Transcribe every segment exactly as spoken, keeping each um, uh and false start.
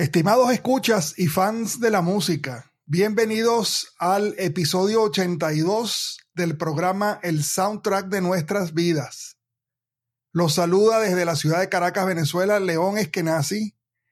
Estimados escuchas y fans de la música, bienvenidos al episodio ochenta y dos del programa El Soundtrack de Nuestras Vidas. Los saluda desde la ciudad de Caracas, Venezuela, León Eskenazi.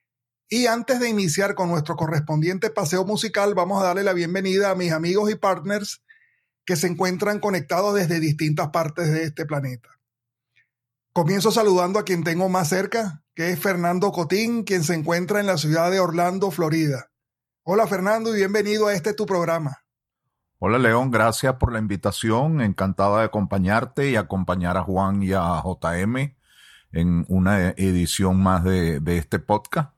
Y antes de iniciar con nuestro correspondiente paseo musical, vamos a darle la bienvenida a mis amigos y partners que se encuentran conectados desde distintas partes de este planeta. Comienzo saludando a quien tengo más cerca, que es Fernando Cotín, quien se encuentra en la ciudad de Orlando, Florida. Hola Fernando y bienvenido a este tu programa. Hola León, gracias por la invitación, encantado de acompañarte y acompañar a Juan y a J M en una edición más de, de este podcast.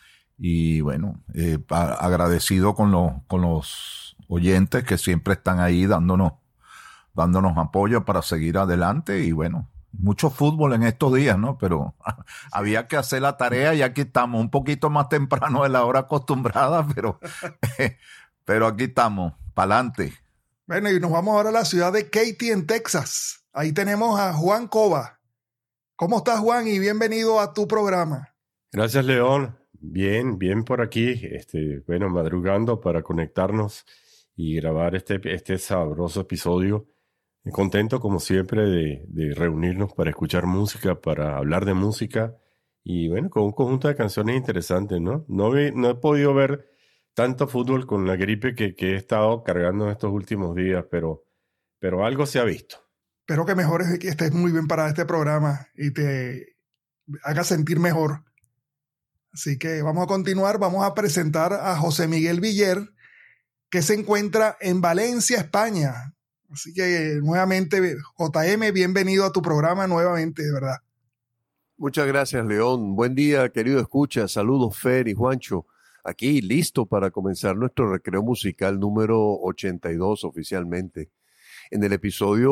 Y bueno, eh, agradecido con los, con los oyentes que siempre están ahí dándonos, dándonos apoyo para seguir adelante y bueno, mucho fútbol en estos días, ¿no? Pero había que hacer la tarea y aquí estamos, un poquito más temprano de la hora acostumbrada, pero, pero aquí estamos, pa'lante. Bueno, y nos vamos ahora a la ciudad de Katy, en Texas. Ahí tenemos a Juan Cova. ¿Cómo estás, Juan? Y bienvenido a tu programa. Gracias, León. Bien, bien por aquí. Este, bueno, madrugando para conectarnos y grabar este, este sabroso episodio. Contento, como siempre, de, de reunirnos para escuchar música, para hablar de música y, bueno, con un conjunto de canciones interesantes, ¿no? No, vi, no he podido ver tanto fútbol con la gripe que, que he estado cargando en estos últimos días, pero, pero algo se ha visto. Espero que mejores, que estés muy bien para este programa y te haga sentir mejor. Así que vamos a continuar, vamos a presentar a José Miguel Viller, que se encuentra en Valencia, España. Así que nuevamente, J M, bienvenido a tu programa nuevamente, de verdad. Muchas gracias, León. Buen día, querido escucha. Saludos, Fer y Juancho. Aquí, listo para comenzar nuestro recreo musical número ochenta y dos oficialmente. En el episodio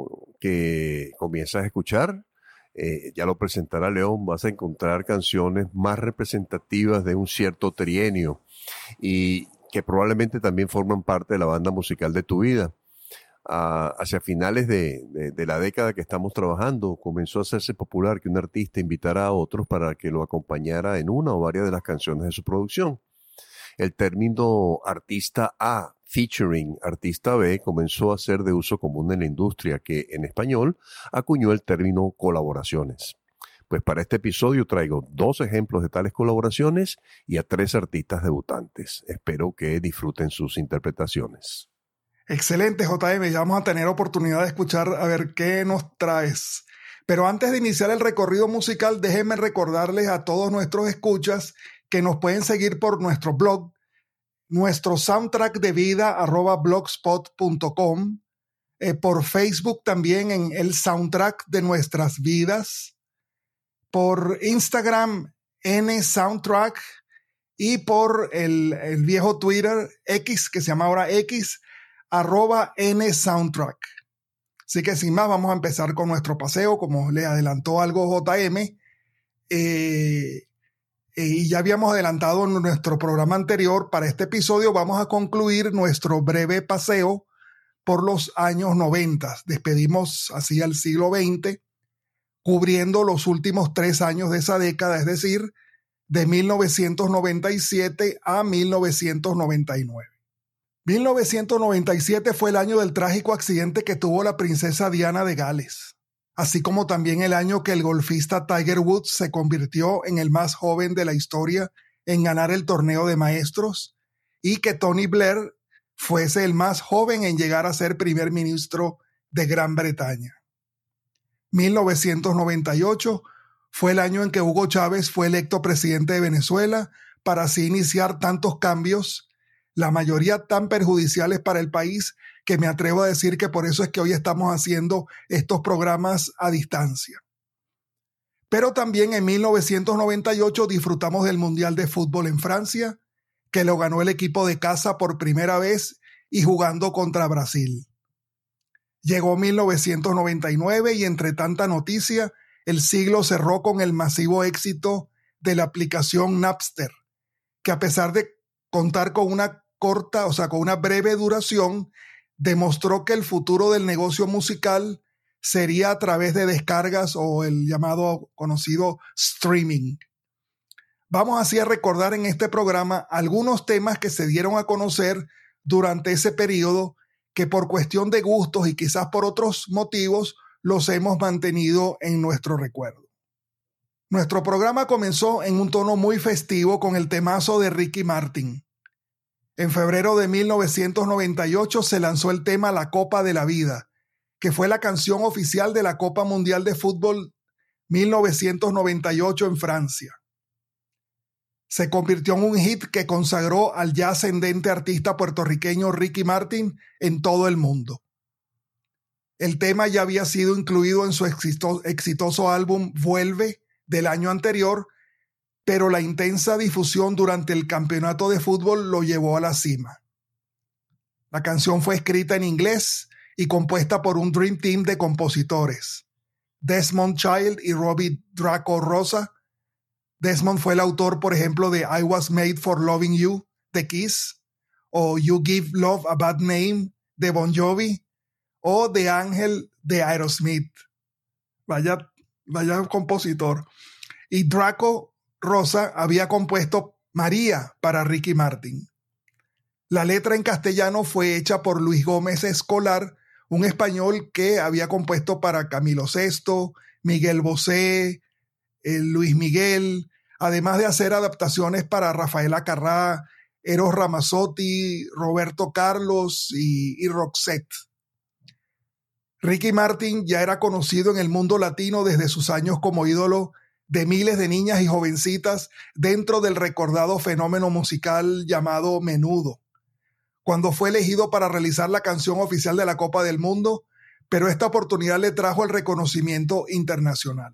que comienzas a escuchar, eh, ya lo presentará León, vas a encontrar canciones más representativas de un cierto trienio y que probablemente también forman parte de la banda musical de tu vida. Uh, hacia finales de, de, de la década que estamos trabajando, comenzó a hacerse popular que un artista invitara a otros para que lo acompañara en una o varias de las canciones de su producción. El término artista A featuring artista B comenzó a ser de uso común en la industria, que en español acuñó el término colaboraciones. Pues para este episodio traigo dos ejemplos de tales colaboraciones y a tres artistas debutantes. Espero que disfruten sus interpretaciones. Excelente, J M. Ya vamos a tener oportunidad de escuchar a ver qué nos traes. Pero antes de iniciar el recorrido musical, déjenme recordarles a todos nuestros escuchas que nos pueden seguir por nuestro blog, nuestro soundtrack de vida arroba blogspot punto com, eh, por Facebook también en el soundtrack de nuestras vidas, por Instagram N Soundtrack y por el, el viejo Twitter X, que se llama ahora X, arroba N Soundtrack. Así que sin más vamos a empezar con nuestro paseo, como le adelantó algo J M, eh, eh, y ya habíamos adelantado en nuestro programa anterior. Para este episodio vamos a concluir nuestro breve paseo por los años noventa. Despedimos así al siglo veinte, cubriendo los últimos tres años de esa década, es decir, de mil novecientos noventa y siete a mil novecientos noventa y nueve. mil novecientos noventa y siete fue el año del trágico accidente que tuvo la princesa Diana de Gales, así como también el año que el golfista Tiger Woods se convirtió en el más joven de la historia en ganar el torneo de maestros y que Tony Blair fuese el más joven en llegar a ser primer ministro de Gran Bretaña. mil novecientos noventa y ocho fue el año en que Hugo Chávez fue electo presidente de Venezuela para así iniciar tantos cambios, la mayoría tan perjudiciales para el país, que me atrevo a decir que por eso es que hoy estamos haciendo estos programas a distancia. Pero también en mil novecientos noventa y ocho disfrutamos del Mundial de Fútbol en Francia, que lo ganó el equipo de casa por primera vez y jugando contra Brasil. Llegó mil novecientos noventa y nueve y entre tanta noticia, el siglo cerró con el masivo éxito de la aplicación Napster, que a pesar de contar con una corta, o sea, con una breve duración, demostró que el futuro del negocio musical sería a través de descargas o el llamado conocido streaming. Vamos así a recordar en este programa algunos temas que se dieron a conocer durante ese periodo que por cuestión de gustos y quizás por otros motivos los hemos mantenido en nuestro recuerdo. Nuestro programa comenzó en un tono muy festivo con el temazo de Ricky Martin. En febrero de mil novecientos noventa y ocho se lanzó el tema La Copa de la Vida, que fue la canción oficial de la Copa Mundial de Fútbol mil novecientos noventa y ocho en Francia. Se convirtió en un hit que consagró al ya ascendente artista puertorriqueño Ricky Martin en todo el mundo. El tema ya había sido incluido en su exitoso álbum Vuelve del año anterior, pero la intensa difusión durante el campeonato de fútbol lo llevó a la cima. La canción fue escrita en inglés y compuesta por un Dream Team de compositores, Desmond Child y Robbie Draco Rosa. Desmond fue el autor, por ejemplo, de I Was Made for Loving You, de Kiss, o You Give Love a Bad Name, de Bon Jovi, o The Angel, de Aerosmith. Vaya, vaya compositor. Y Draco Rosa había compuesto María para Ricky Martin. La letra en castellano fue hecha por Luis Gómez Escolar, un español que había compuesto para Camilo Sesto, Miguel Bosé, eh, Luis Miguel, además de hacer adaptaciones para Rafaela Carrá, Eros Ramazzotti, Roberto Carlos y, y Roxette. Ricky Martin ya era conocido en el mundo latino desde sus años como ídolo de miles de niñas y jovencitas dentro del recordado fenómeno musical llamado Menudo, cuando fue elegido para realizar la canción oficial de la Copa del Mundo, pero esta oportunidad le trajo el reconocimiento internacional.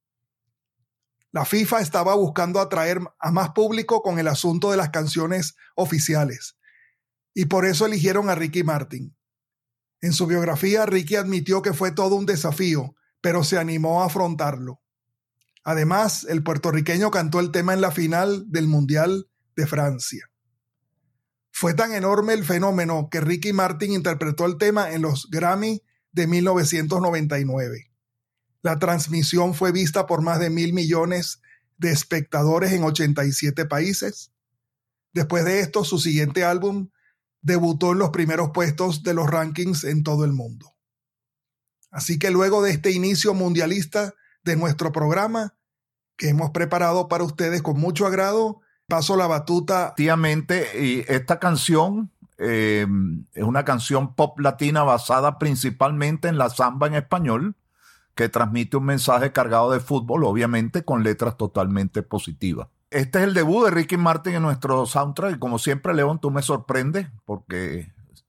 La FIFA estaba buscando atraer a más público con el asunto de las canciones oficiales, y por eso eligieron a Ricky Martin. En su biografía, Ricky admitió que fue todo un desafío, pero se animó a afrontarlo. Además, el puertorriqueño cantó el tema en la final del Mundial de Francia. Fue tan enorme el fenómeno que Ricky Martin interpretó el tema en los Grammy de mil novecientos noventa y nueve. La transmisión fue vista por más de mil millones de espectadores en ochenta y siete países. Después de esto, su siguiente álbum debutó en los primeros puestos de los rankings en todo el mundo. Así que luego de este inicio mundialista de nuestro programa, que hemos preparado para ustedes con mucho agrado, paso la batuta. Efectivamente, y esta canción eh, es una canción pop latina basada principalmente en la samba en español, que transmite un mensaje cargado de fútbol, obviamente con letras totalmente positivas. Este es el debut de Ricky Martin en nuestro soundtrack y como siempre, León, tú me sorprendes porque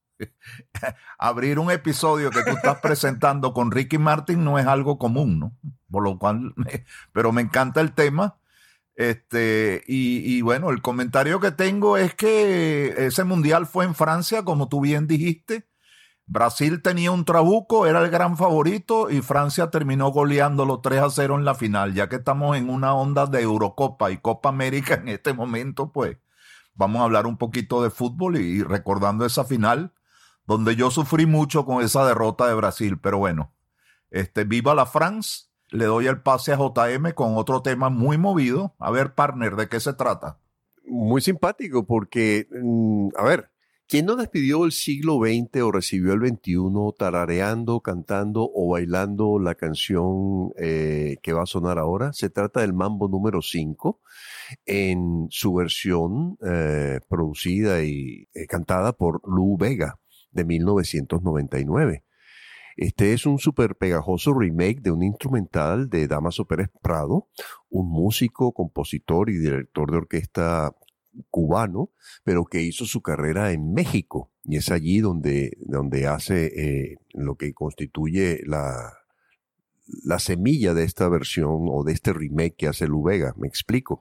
abrir un episodio que tú estás presentando con Ricky Martin no es algo común, ¿no? Por lo cual, pero me encanta el tema. Este, y, y bueno, el comentario que tengo es que ese mundial fue en Francia, como tú bien dijiste. Brasil tenía un trabuco, era el gran favorito y Francia terminó goleándolo tres a cero en la final. Ya que estamos en una onda de Eurocopa y Copa América en este momento, pues vamos a hablar un poquito de fútbol y, y recordando esa final donde yo sufrí mucho con esa derrota de Brasil. Pero bueno, este, viva la France. Le doy el pase a J M con otro tema muy movido. A ver, partner, ¿de qué se trata? Muy simpático porque, a ver, ¿quién no despidió el siglo veinte o recibió el veintiuno tarareando, cantando o bailando la canción eh, que va a sonar ahora? Se trata del Mambo número cinco en su versión eh, producida y eh, cantada por Lou Bega de mil novecientos noventa y nueve. Este es un súper pegajoso remake de un instrumental de Dámaso Pérez Prado, un músico, compositor y director de orquesta cubano, pero que hizo su carrera en México. Y es allí donde, donde hace eh, lo que constituye la, la semilla de esta versión o de este remake que hace Lou Bega. Me explico.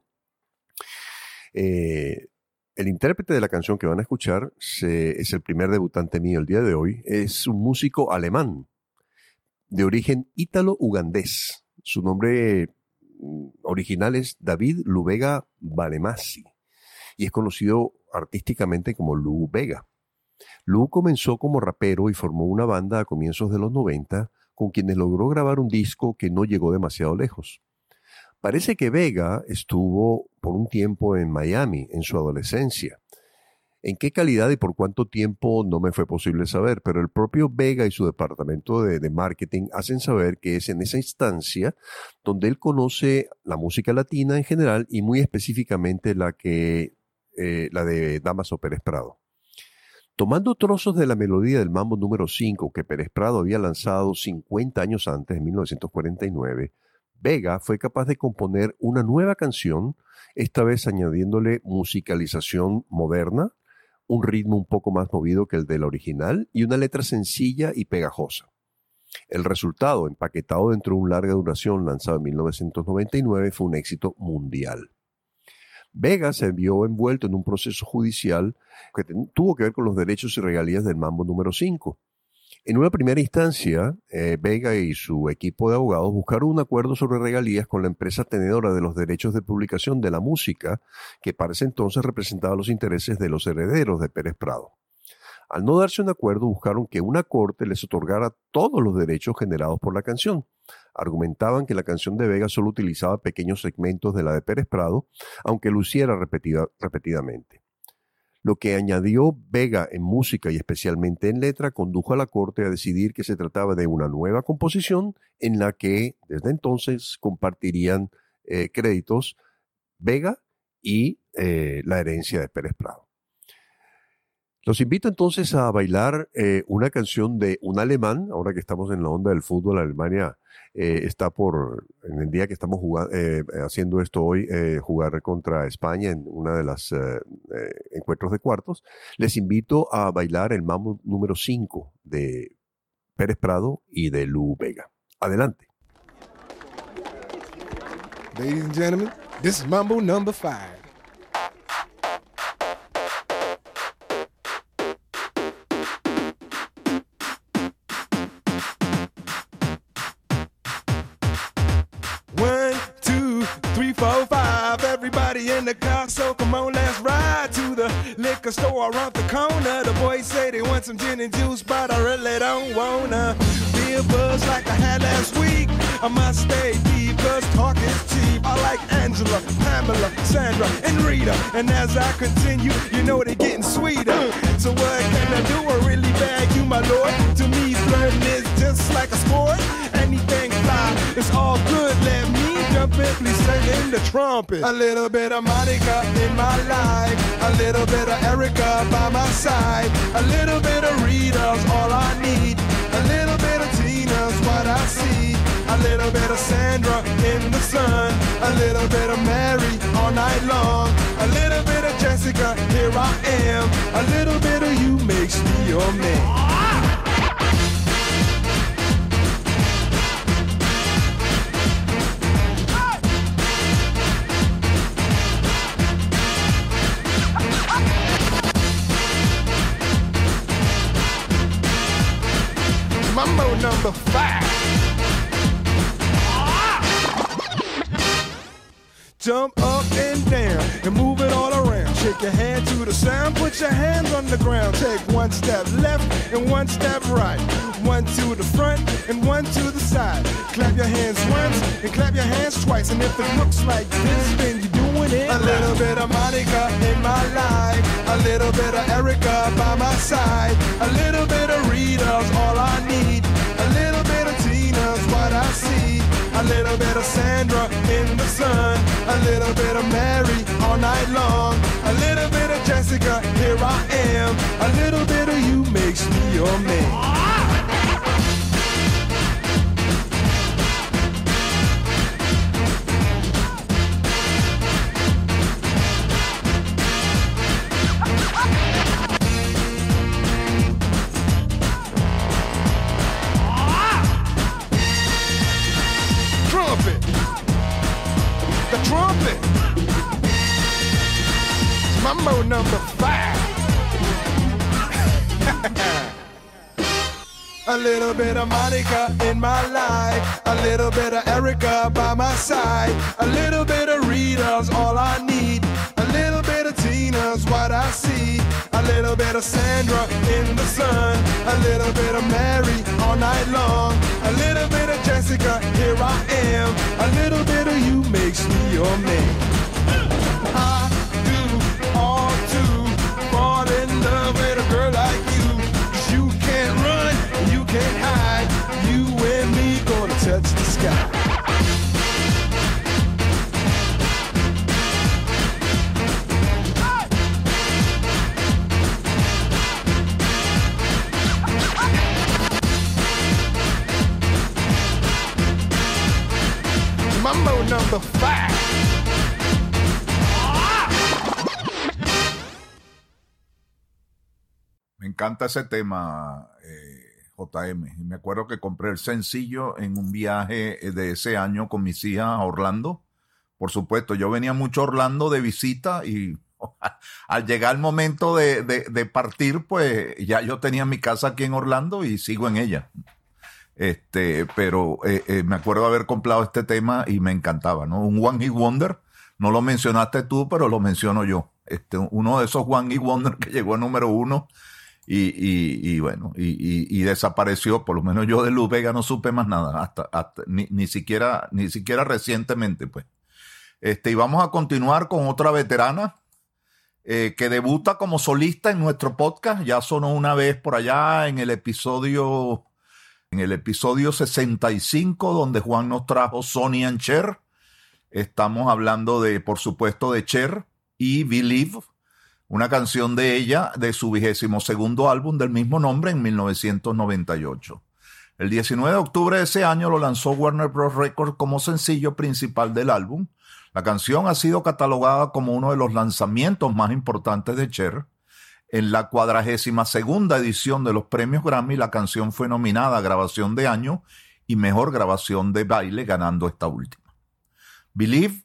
Eh, El intérprete de la canción que van a escuchar se, es el primer debutante mío el día de hoy. Es un músico alemán de origen ítalo-ugandés. Su nombre original es David Lubega Balemasi y es conocido artísticamente como Lou Bega. Lou comenzó como rapero y formó una banda a comienzos de los noventa con quienes logró grabar un disco que no llegó demasiado lejos. Parece que Vega estuvo por un tiempo en Miami en su adolescencia. En qué calidad y por cuánto tiempo no me fue posible saber, pero el propio Vega y su departamento de, de marketing hacen saber que es en esa instancia donde él conoce la música latina en general y muy específicamente la, que, eh, la de Dámaso Pérez Prado. Tomando trozos de la melodía del Mambo número cinco que Pérez Prado había lanzado cincuenta años antes, en mil novecientos cuarenta y nueve, Vega fue capaz de componer una nueva canción, esta vez añadiéndole musicalización moderna, un ritmo un poco más movido que el de la original y una letra sencilla y pegajosa. El resultado, empaquetado dentro de un larga duración lanzado en mil novecientos noventa y nueve, fue un éxito mundial. Vega se vio envuelto en un proceso judicial que tuvo que ver con los derechos y regalías del Mambo número cinco. En una primera instancia, eh, Vega y su equipo de abogados buscaron un acuerdo sobre regalías con la empresa tenedora de los derechos de publicación de la música, que para ese entonces representaba los intereses de los herederos de Pérez Prado. Al no darse un acuerdo, buscaron que una corte les otorgara todos los derechos generados por la canción. Argumentaban que la canción de Vega solo utilizaba pequeños segmentos de la de Pérez Prado, aunque lo hiciera repetida, repetidamente. Lo que añadió Vega en música y especialmente en letra condujo a la corte a decidir que se trataba de una nueva composición en la que desde entonces compartirían eh, créditos Vega y eh, la herencia de Pérez Prado. Los invito entonces a bailar eh, una canción de un alemán, ahora que estamos en la onda del fútbol. Alemania eh, está por, en el día que estamos jugando, eh, haciendo esto hoy, eh, jugar contra España en una de las eh, eh, encuentros de cuartos. Les invito a bailar el Mambo número cinco de Pérez Prado y de Lou Bega. Adelante. Ladies and gentlemen, this is Mambo number five. Four, five, everybody in the car, so come on, let's ride to the liquor store around the corner. The boys say they want some gin and juice, but I really don't wanna be a buzz like I had last week. I must stay deep, cause talk is cheap. I like Angela, Pamela, Sandra, and Rita. And as I continue, you know they're getting sweeter. So what can I do? I really bag you, my lord. To me, flirting is just like a sport. Anything fly, it's all good, let me jump in, please sing in the trumpet. A little bit of Monica in my life, a little bit of Erica by my side, a little bit of Rita's all I need, a little bit of Tina's what I see, a little bit of Sandra in the sun, a little bit of Mary all night long, a little bit of Jessica, here I am, a little bit of you makes me your man. Mambo number five. Jump up and down and move it all around. Shake your hand to the sound, put your hands on the ground. Take one step left and one step right. One to the front and one to the side. Clap your hands once and clap your hands twice. And if it looks like this, then you're doing it. A little bit of Monica in my life, a little bit of Erica by my side, a little bit of Rita's all I need, a little bit of Tina's what I see, a little bit of Sandra in the sun, a little bit of Mary all night long, a little bit of Jessica, here I am, a little bit of you makes me your man. Mambo number five. A little bit of Monica in my life, a little bit of Erica by my side, a little bit of Rita's all I need, a little bit of Tina's what I see, a little bit of Sandra in the sun, a little bit of Mary all night long, a little bit of Jessica, America, here I am. A little bit of you makes me your man. I do all to fall in love with a girl like you. 'Cause you can't run, and you can't hide. You and me gonna touch the sky. Mambo number five. Me encanta ese tema, eh, J M. Y me acuerdo que compré el sencillo en un viaje de ese año con mis hijas a Orlando. Por supuesto, yo venía mucho a Orlando de visita y al llegar el momento de, de, de partir, pues ya yo tenía mi casa aquí en Orlando y sigo en ella. Este, pero eh, eh, me acuerdo haber comprado este tema y me encantaba, ¿no? Un One Hit Wonder, no lo mencionaste tú, pero lo menciono yo. Este, uno de esos One Hit Wonder que llegó a número uno y, y, y bueno, y, y, y desapareció. Por lo menos yo de Luz Vega no supe más nada, hasta, hasta ni, ni siquiera, ni siquiera recientemente, pues. Este, y vamos a continuar con otra veterana eh, que debuta como solista en nuestro podcast. Ya sonó una vez por allá en el episodio. En el episodio sesenta y cinco, donde Juan nos trajo Sonny and Cher, estamos hablando de, por supuesto, de Cher y Believe, una canción de ella de su vigésimo segundo álbum del mismo nombre en mil novecientos noventa y ocho. El diecinueve de octubre de ese año lo lanzó Warner Bros. Records como sencillo principal del álbum. La canción ha sido catalogada como uno de los lanzamientos más importantes de Cher. En la cuadragésima segunda edición de los premios Grammy, la canción fue nominada a Grabación de Año y Mejor Grabación de Baile, ganando esta última. Believe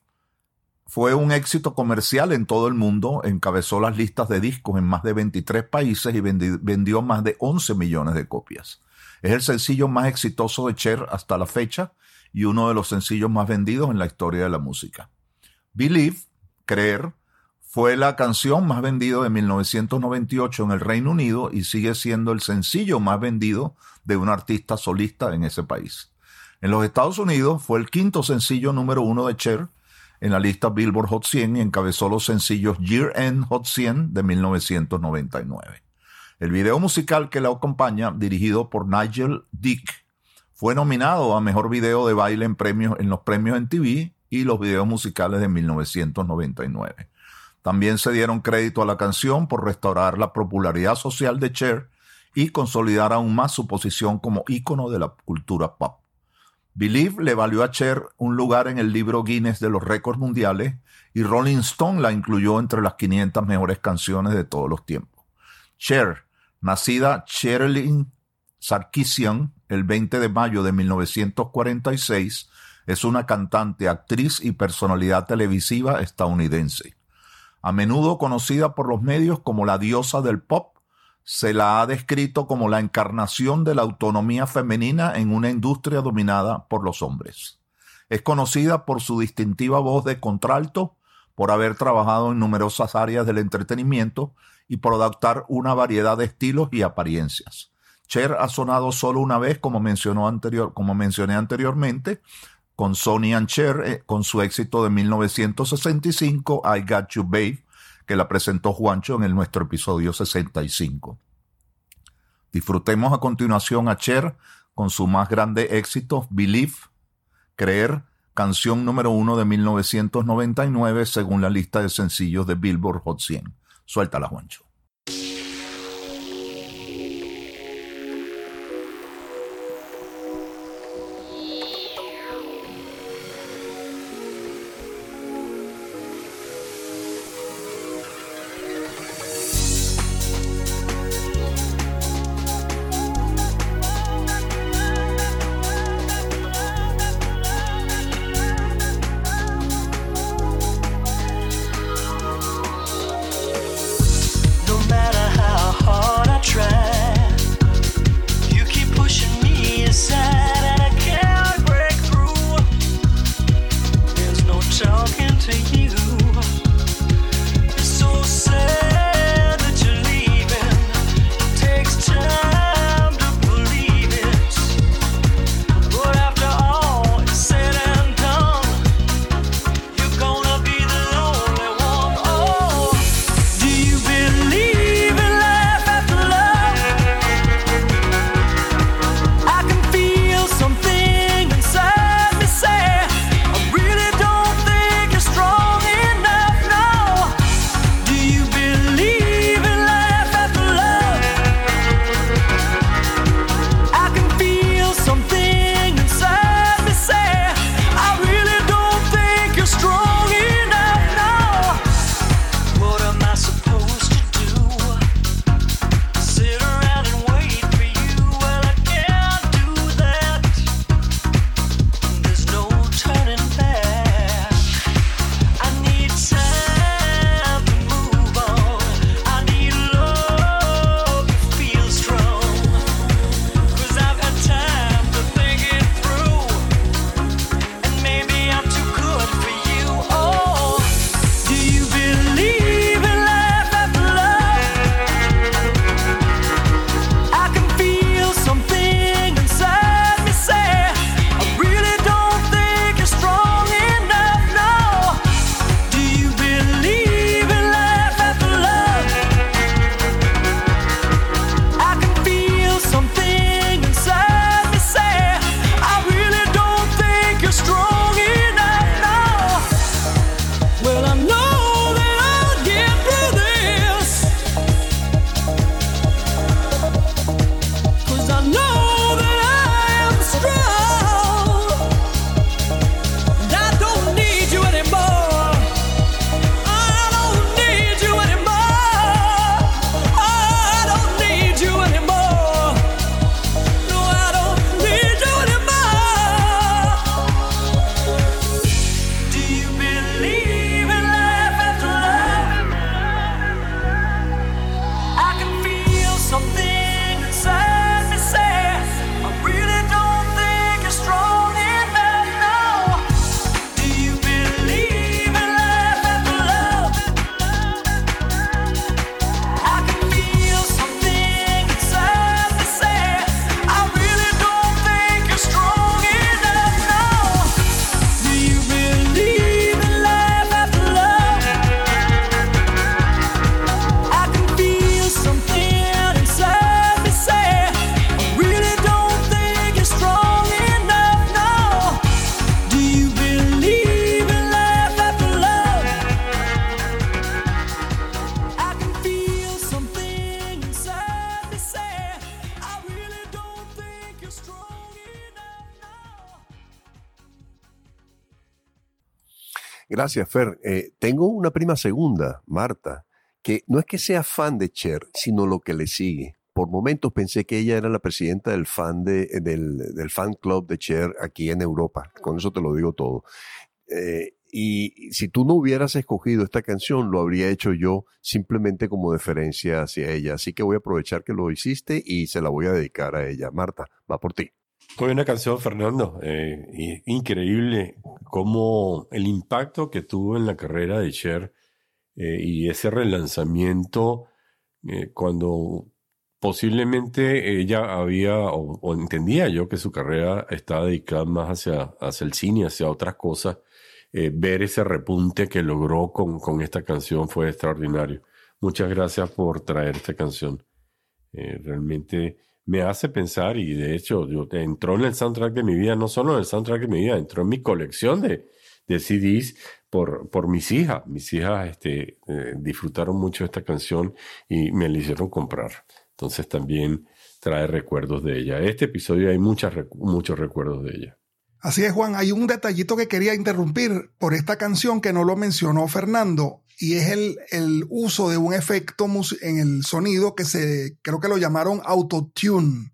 fue un éxito comercial en todo el mundo, encabezó las listas de discos en más de veintitrés países y vendió más de once millones de copias. Es el sencillo más exitoso de Cher hasta la fecha y uno de los sencillos más vendidos en la historia de la música. Believe, Creer, fue la canción más vendida de mil novecientos noventa y ocho en el Reino Unido y sigue siendo el sencillo más vendido de un artista solista en ese país. En los Estados Unidos fue el quinto sencillo número uno de Cher en la lista Billboard Hot cien y encabezó los sencillos Year End Hot cien de mil novecientos noventa y nueve. El video musical que la acompaña, dirigido por Nigel Dick, fue nominado a Mejor Video de Baile en, premios, en los premios M T V y los videos musicales de mil novecientos noventa y nueve. También se dieron crédito a la canción por restaurar la popularidad social de Cher y consolidar aún más su posición como ícono de la cultura pop. Believe le valió a Cher un lugar en el libro Guinness de los récords mundiales y Rolling Stone la incluyó entre las quinientas mejores canciones de todos los tiempos. Cher, nacida Sherilyn Sarkisian el veinte de mayo de mil novecientos cuarenta y seis, es una cantante, actriz y personalidad televisiva estadounidense. A menudo conocida por los medios como la diosa del pop, se la ha descrito como la encarnación de la autonomía femenina en una industria dominada por los hombres. Es conocida por su distintiva voz de contralto, por haber trabajado en numerosas áreas del entretenimiento y por adoptar una variedad de estilos y apariencias. Cher ha sonado solo una vez, como mencionó anterior, como mencioné anteriormente, con Sonny and Cher, eh, con su éxito de mil novecientos sesenta y cinco, I Got You Babe, que la presentó Juancho en el nuestro episodio sesenta y cinco. Disfrutemos a continuación a Cher con su más grande éxito, Believe, Creer, canción número uno de mil novecientos noventa y nueve según la lista de sencillos de Billboard Hot cien. Suéltala, Juancho. Gracias, Fer. Eh, tengo una prima segunda, Marta, que no es que sea fan de Cher, sino lo que le sigue. Por momentos pensé que ella era la presidenta del fan, de, del, del fan club de Cher aquí en Europa. Con eso te lo digo todo. Eh, y si tú no hubieras escogido esta canción, lo habría hecho yo simplemente como deferencia hacia ella. Así que voy a aprovechar que lo hiciste y se la voy a dedicar a ella. Marta, va por ti. Fue una canción, Fernando, eh, y- increíble cómo el impacto que tuvo en la carrera de Cher eh, y ese relanzamiento eh, cuando posiblemente ella había, o, o entendía yo que su carrera estaba dedicada más hacia, hacia el cine, hacia otras cosas. Eh, ver ese repunte que logró con, con esta canción fue extraordinario. Muchas gracias por traer esta canción. Eh, realmente me hace pensar, y de hecho yo, entró en el soundtrack de mi vida, no solo en el soundtrack de mi vida, entró en mi colección de, de C Ds por, por mis hijas. Mis hijas este, eh, disfrutaron mucho esta canción y me la hicieron comprar. Entonces también trae recuerdos de ella. Este episodio hay muchas, muchos recuerdos de ella. Así es, Juan. Hay un detallito que quería interrumpir por esta canción que no lo mencionó Fernando, y es el, el uso de un efecto en el sonido que se, creo que lo llamaron autotune.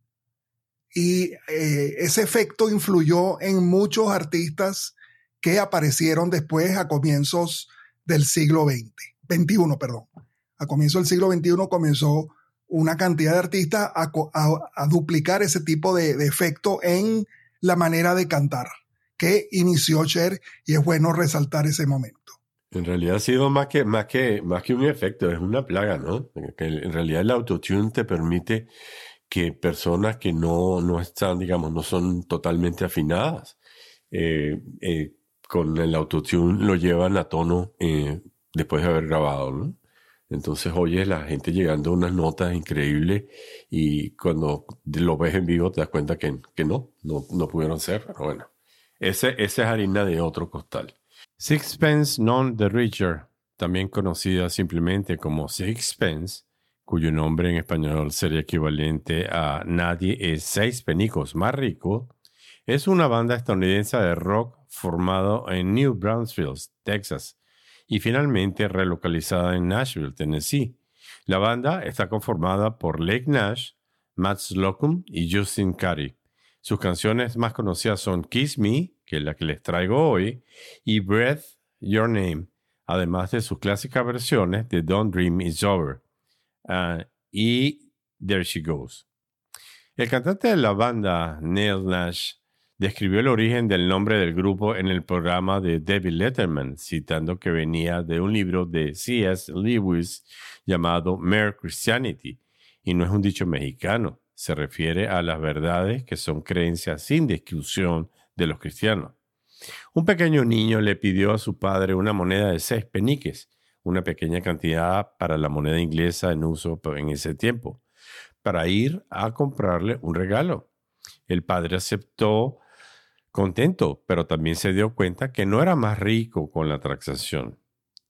Y eh, ese efecto influyó en muchos artistas que aparecieron después a comienzos del siglo veinte, veintiuno, perdón. A comienzos del siglo veintiuno comenzó una cantidad de artistas a, a, a duplicar ese tipo de, de efecto en la manera de cantar que inició Cher, y es bueno resaltar ese momento. En realidad ha sido más que, más que, más que un efecto, es una plaga, ¿no? Que en realidad el autotune te permite que personas que no, no están, digamos, no son totalmente afinadas, eh, eh, con el autotune lo llevan a tono eh, después de haber grabado, ¿no? Entonces oyes la gente llegando a unas notas increíbles y cuando lo ves en vivo te das cuenta que, que no, no, no pudieron ser. Pero bueno, ese, esa es harina de otro costal. Sixpence None the Richer, también conocida simplemente como Sixpence, cuyo nombre en español sería equivalente a Nadie es seis penicos más rico, es una banda estadounidense de rock formado en New Braunfels, Texas, y finalmente relocalizada en Nashville, Tennessee. La banda está conformada por Lake Nash, Matt Slocum y Justin Cary. Sus canciones más conocidas son Kiss Me, que es la que les traigo hoy, y Breathe Your Name, además de sus clásicas versiones de Don't Dream It's Over uh, y There She Goes. El cantante de la banda, Neil Nash, describió el origen del nombre del grupo en el programa de David Letterman, citando que venía de un libro de C S Lewis llamado Mere Christianity, y no es un dicho mexicano, se refiere a las verdades que son creencias sin discusión de los cristianos. Un pequeño niño le pidió a su padre una moneda de seis peniques, una pequeña cantidad para la moneda inglesa en uso en ese tiempo, para ir a comprarle un regalo. El padre aceptó contento, pero también se dio cuenta que no era más rico con la transacción.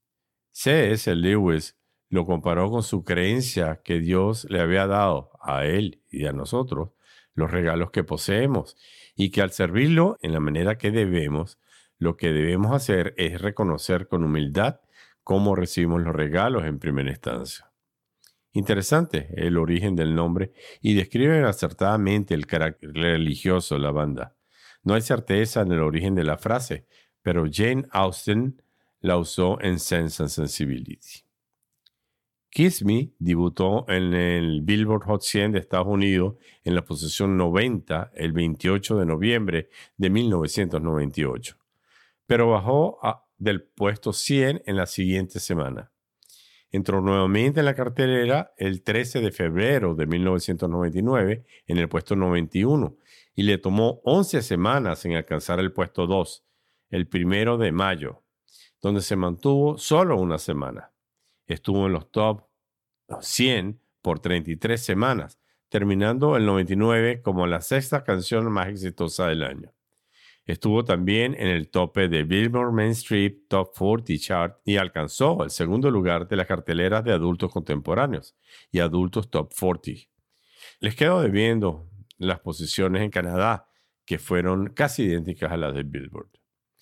C S Lewis lo comparó con su creencia que Dios le había dado a él y a nosotros los regalos que poseemos, y que al servirlo en la manera que debemos, lo que debemos hacer es reconocer con humildad cómo recibimos los regalos en primera instancia. Interesante el origen del nombre, y describe acertadamente el carácter religioso de la banda. No hay certeza en el origen de la frase, pero Jane Austen la usó en Sense and Sensibility. Kiss Me debutó en el Billboard Hot cien de Estados Unidos en la posición noventa el veintiocho de noviembre de mil novecientos noventa y ocho, pero bajó a, del puesto cien en la siguiente semana. Entró nuevamente en la cartelera el trece de febrero de mil novecientos noventa y nueve en el puesto noventa y uno y le tomó once semanas en alcanzar el puesto dos, el primero de mayo, donde se mantuvo solo una semana. Estuvo en los top cien por treinta y tres semanas, terminando el noventa y nueve como la sexta canción más exitosa del año. Estuvo también en el tope de Billboard Mainstream Top cuarenta Chart y alcanzó el segundo lugar de las carteleras de adultos contemporáneos y adultos Top cuarenta. Les quedo debiendo las posiciones en Canadá, que fueron casi idénticas a las de Billboard.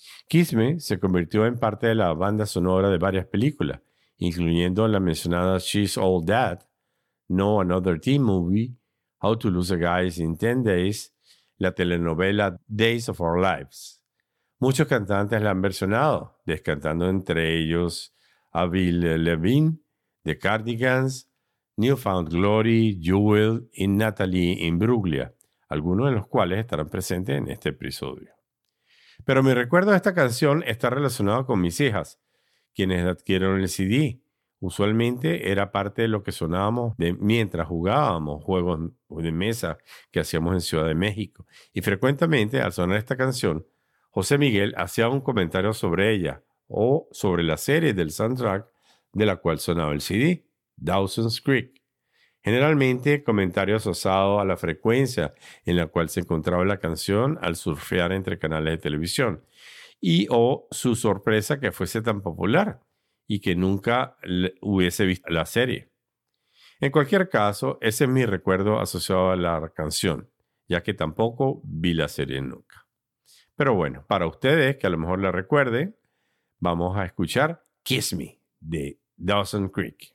Kiss Me se convirtió en parte de la banda sonora de varias películas, incluyendo la mencionada She's All That, No Another Teen Movie, How to Lose a Guy in ten days, la telenovela Days of Our Lives. Muchos cantantes la han versionado, descantando entre ellos Avril Lavigne, The Cardigans, New Found Glory, Jewel y Natalie Imbruglia, algunos de los cuales estarán presentes en este episodio. Pero mi recuerdo de esta canción está relacionado con mis hijas, quienes adquirieron el C D. Usualmente era parte de lo que sonábamos de mientras jugábamos juegos de mesa que hacíamos en Ciudad de México. Y frecuentemente, al sonar esta canción, José Miguel hacía un comentario sobre ella o sobre la serie del soundtrack de la cual sonaba el C D, Dawson's Creek. Generalmente comentario asociado a la frecuencia en la cual se encontraba la canción al surfear entre canales de televisión y o su sorpresa que fuese tan popular y que nunca hubiese visto la serie. En cualquier caso, ese es mi recuerdo asociado a la canción, ya que tampoco vi la serie nunca. Pero bueno, para ustedes que a lo mejor la recuerden, vamos a escuchar Kiss Me de Dawson's Creek.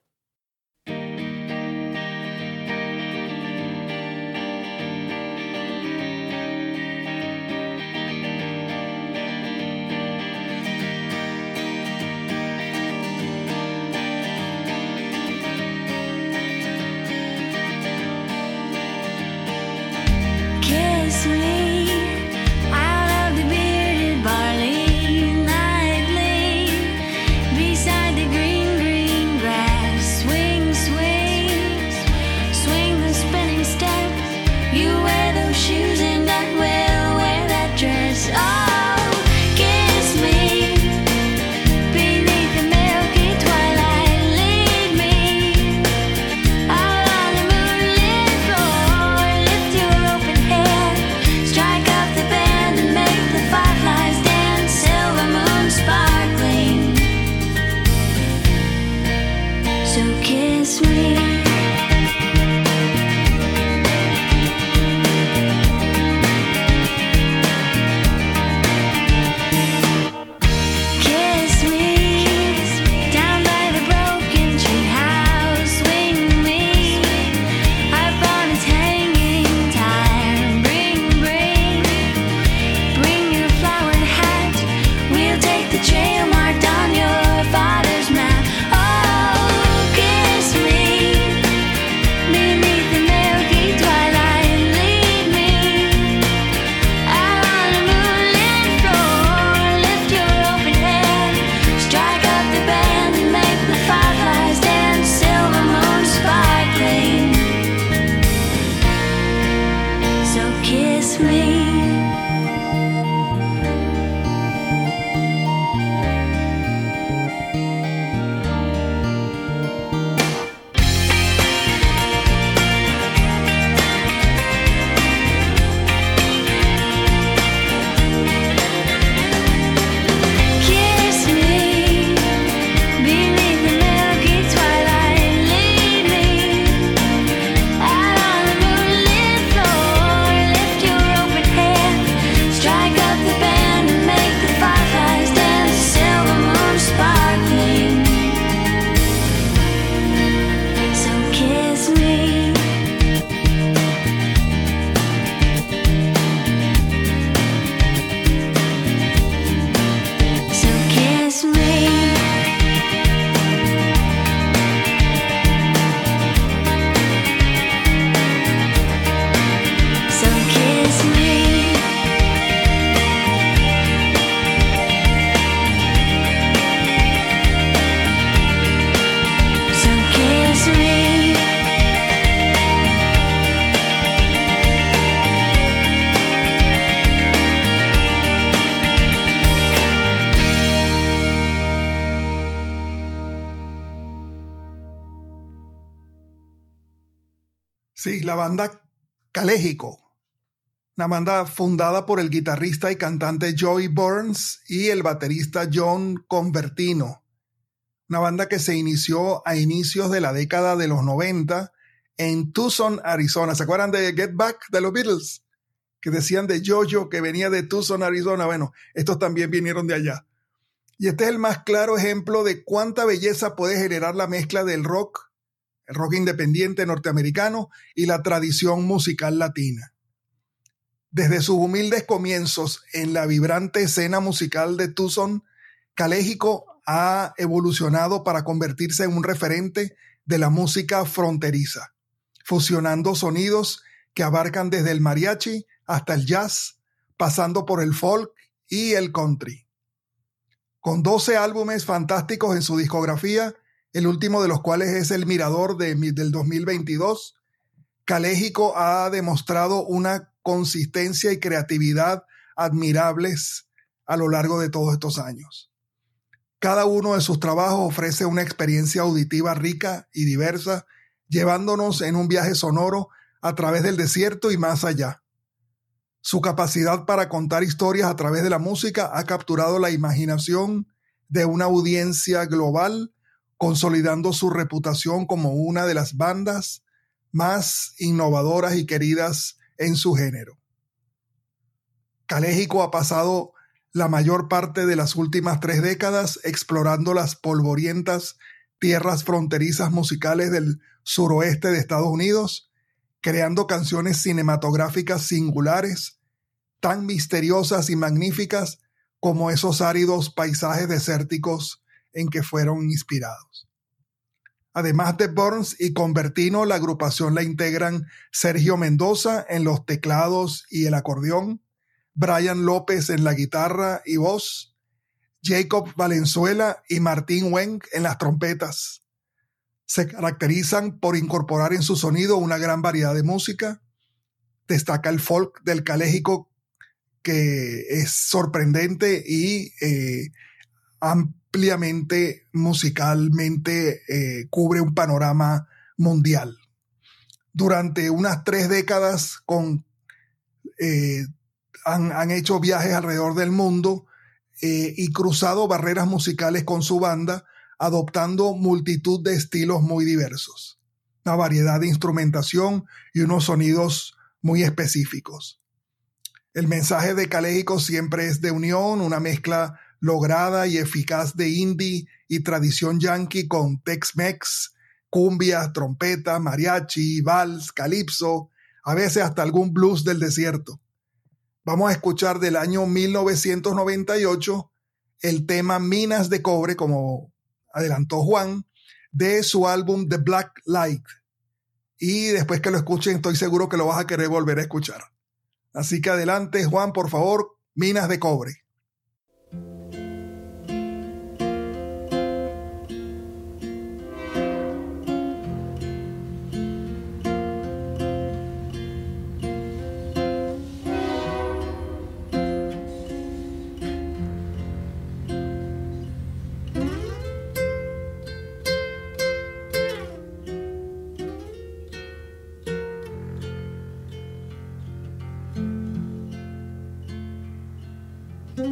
Sí, la banda Caléjico, una banda fundada por el guitarrista y cantante Joey Burns y el baterista John Convertino. Una banda que se inició a inicios de la década de los noventa en Tucson, Arizona. ¿Se acuerdan de Get Back de los Beatles? que decían de Jojo, que venía de Tucson, Arizona. Bueno, estos también vinieron de allá. Y este es el más claro ejemplo de cuánta belleza puede generar la mezcla del rock, el rock independiente norteamericano y la tradición musical latina. Desde sus humildes comienzos en la vibrante escena musical de Tucson, Caléjico ha evolucionado para convertirse en un referente de la música fronteriza, fusionando sonidos que abarcan desde el mariachi hasta el jazz, pasando por el folk y el country. Con doce álbumes fantásticos en su discografía, el último de los cuales es El Mirador de, del dos mil veintidós, Caléjico ha demostrado una consistencia y creatividad admirables a lo largo de todos estos años. Cada uno de sus trabajos ofrece una experiencia auditiva rica y diversa, llevándonos en un viaje sonoro a través del desierto y más allá. Su capacidad para contar historias a través de la música ha capturado la imaginación de una audiencia global, consolidando su reputación como una de las bandas más innovadoras y queridas en su género. Caléjico ha pasado la mayor parte de las últimas tres décadas explorando las polvorientas tierras fronterizas musicales del suroeste de Estados Unidos, creando canciones cinematográficas singulares, tan misteriosas y magníficas como esos áridos paisajes desérticos en que fueron inspirados. Además de Burns y Convertino, la agrupación la integran Sergio Mendoza en los teclados y el acordeón, Brian López en la guitarra y voz, Jacob Valenzuela y Martín Wenck en las trompetas. Se caracterizan por incorporar en su sonido una gran variedad de música. Destaca el folk del Caléjico, que es sorprendente y eh, ampliamente musicalmente eh, cubre un panorama mundial. Durante unas tres décadas con, eh, han, han hecho viajes alrededor del mundo eh, y cruzado barreras musicales con su banda, adoptando multitud de estilos muy diversos, una variedad de instrumentación y unos sonidos muy específicos. El mensaje de Caléjico siempre es de unión, una mezcla lograda y eficaz de indie y tradición yankee con Tex-Mex, cumbia, trompeta, mariachi, vals, calipso, a veces hasta algún blues del desierto. Vamos a escuchar del año mil novecientos noventa y ocho el tema Minas de Cobre, como adelantó Juan, de su álbum The Black Light. Y después que lo escuchen, estoy seguro que lo vas a querer volver a escuchar. Así que adelante, Juan, por favor, Minas de Cobre. Thank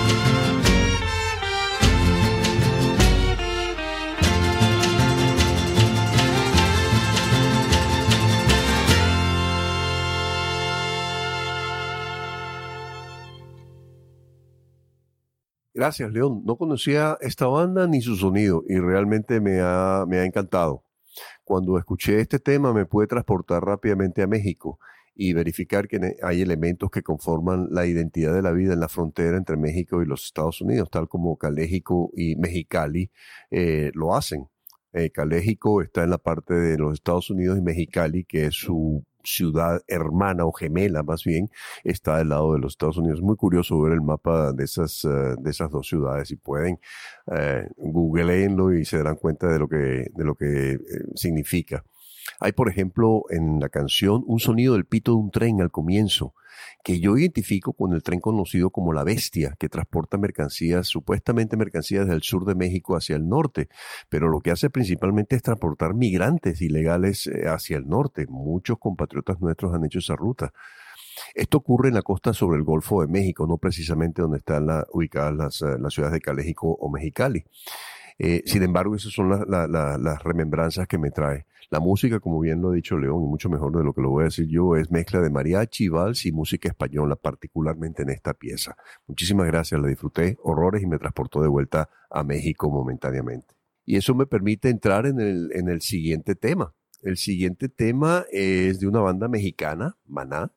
Gracias, León. No conocía esta banda ni su sonido y realmente me ha, me ha encantado. Cuando escuché este tema me pude transportar rápidamente a México y verificar que hay elementos que conforman la identidad de la vida en la frontera entre México y los Estados Unidos, tal como Caléxico y Mexicali eh, lo hacen. Eh, Caléxico está en la parte de los Estados Unidos y Mexicali, que es su ciudad hermana o gemela más bien, está del lado de los Estados Unidos. Es muy curioso ver el mapa de esas, uh, de esas dos ciudades. Si pueden, uh, googleenlo y se darán cuenta de lo que, de lo que eh, significa. Hay, por ejemplo, en la canción un sonido del pito de un tren al comienzo, que yo identifico con el tren conocido como La Bestia, que transporta mercancías, supuestamente mercancías del sur de México hacia el norte, pero lo que hace principalmente es transportar migrantes ilegales hacia el norte. Muchos compatriotas nuestros han hecho esa ruta. Esto ocurre en la costa sobre el Golfo de México, no precisamente donde están la, ubicadas las, las ciudades de Caléxico o Mexicali. Eh, sin embargo, esas son la, la, la, las remembranzas que me trae. La música, como bien lo ha dicho León, y mucho mejor de lo que lo voy a decir yo, es mezcla de mariachi, vals y música española, particularmente en esta pieza. Muchísimas gracias, la disfruté horrores y me transportó de vuelta a México momentáneamente. Y eso me permite entrar en el, en el siguiente tema. El siguiente tema es de una banda mexicana, Maná,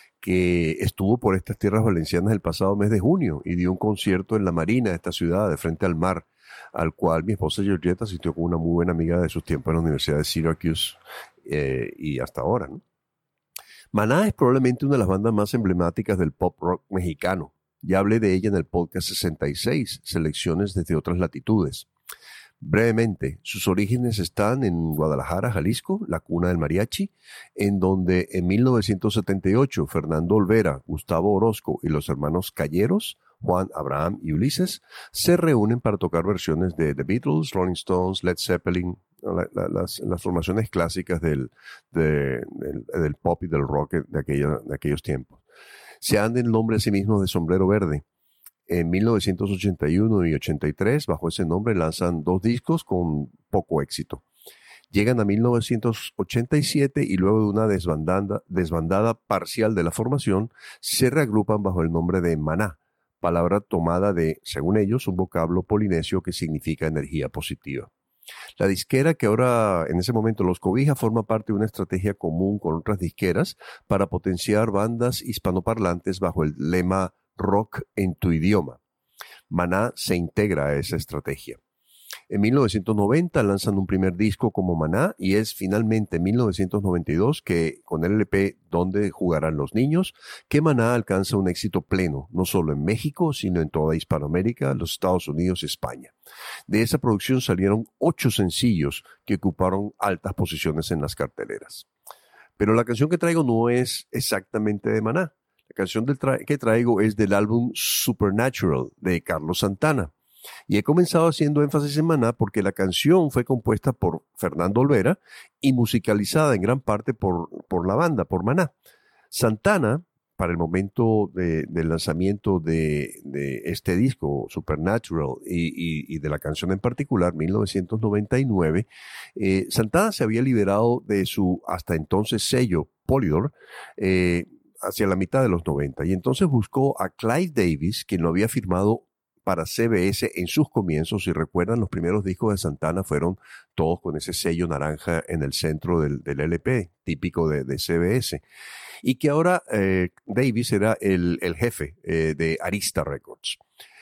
que estuvo por estas tierras valencianas el pasado mes de junio y dio un concierto en la Marina de esta ciudad, de frente al mar, al cual mi esposa Georgette asistió con una muy buena amiga de sus tiempos en la Universidad de Syracuse eh, y hasta ahora, ¿no? Maná es probablemente una de las bandas más emblemáticas del pop rock mexicano. Ya hablé de ella en el podcast sesenta y seis, Selecciones desde otras latitudes. Brevemente, sus orígenes están en Guadalajara, Jalisco, la cuna del mariachi, en donde en mil novecientos setenta y ocho Fernando Olvera, Gustavo Orozco y los hermanos Calleros, Juan, Abraham y Ulises, se reúnen para tocar versiones de The Beatles, Rolling Stones, Led Zeppelin, la, la, las, las formaciones clásicas del, de, del, del pop y del rock de, aquella, de aquellos tiempos. Se dan el nombre a sí mismos de Sombrero Verde. En mil novecientos ochenta y uno y ochenta y tres, bajo ese nombre, lanzan dos discos con poco éxito. Llegan a mil novecientos ochenta y siete y luego de una desbandada, desbandada parcial de la formación, se reagrupan bajo el nombre de Maná, palabra tomada de, según ellos, un vocablo polinesio que significa energía positiva. La disquera que ahora en ese momento los cobija forma parte de una estrategia común con otras disqueras para potenciar bandas hispanoparlantes bajo el lema rock en tu idioma. Maná se integra a esa estrategia. En mil novecientos noventa lanzan un primer disco como Maná y es finalmente en mil novecientos noventa y dos que con el L P Donde jugarán los niños, que Maná alcanza un éxito pleno, no solo en México, sino en toda Hispanoamérica, los Estados Unidos y España. De esa producción salieron ocho sencillos que ocuparon altas posiciones en las carteleras. Pero la canción que traigo no es exactamente de Maná. La canción del tra- que traigo es del álbum Supernatural de Carlos Santana. Y he comenzado haciendo énfasis en Maná porque la canción fue compuesta por Fernando Olvera y musicalizada en gran parte por, por la banda, por Maná. Santana, para el momento de, del lanzamiento de, de este disco, Supernatural, y, y, y de la canción en particular, mil novecientos noventa y nueve, eh, Santana se había liberado de su hasta entonces sello Polydor, eh, hacia la mitad de los noventa, y entonces buscó a Clive Davis, quien lo había firmado para C B S en sus comienzos. Si recuerdan, los primeros discos de Santana fueron todos con ese sello naranja en el centro del, del L P, típico de, de C B S, y que ahora eh, Davis era el, el jefe eh, de Arista Records.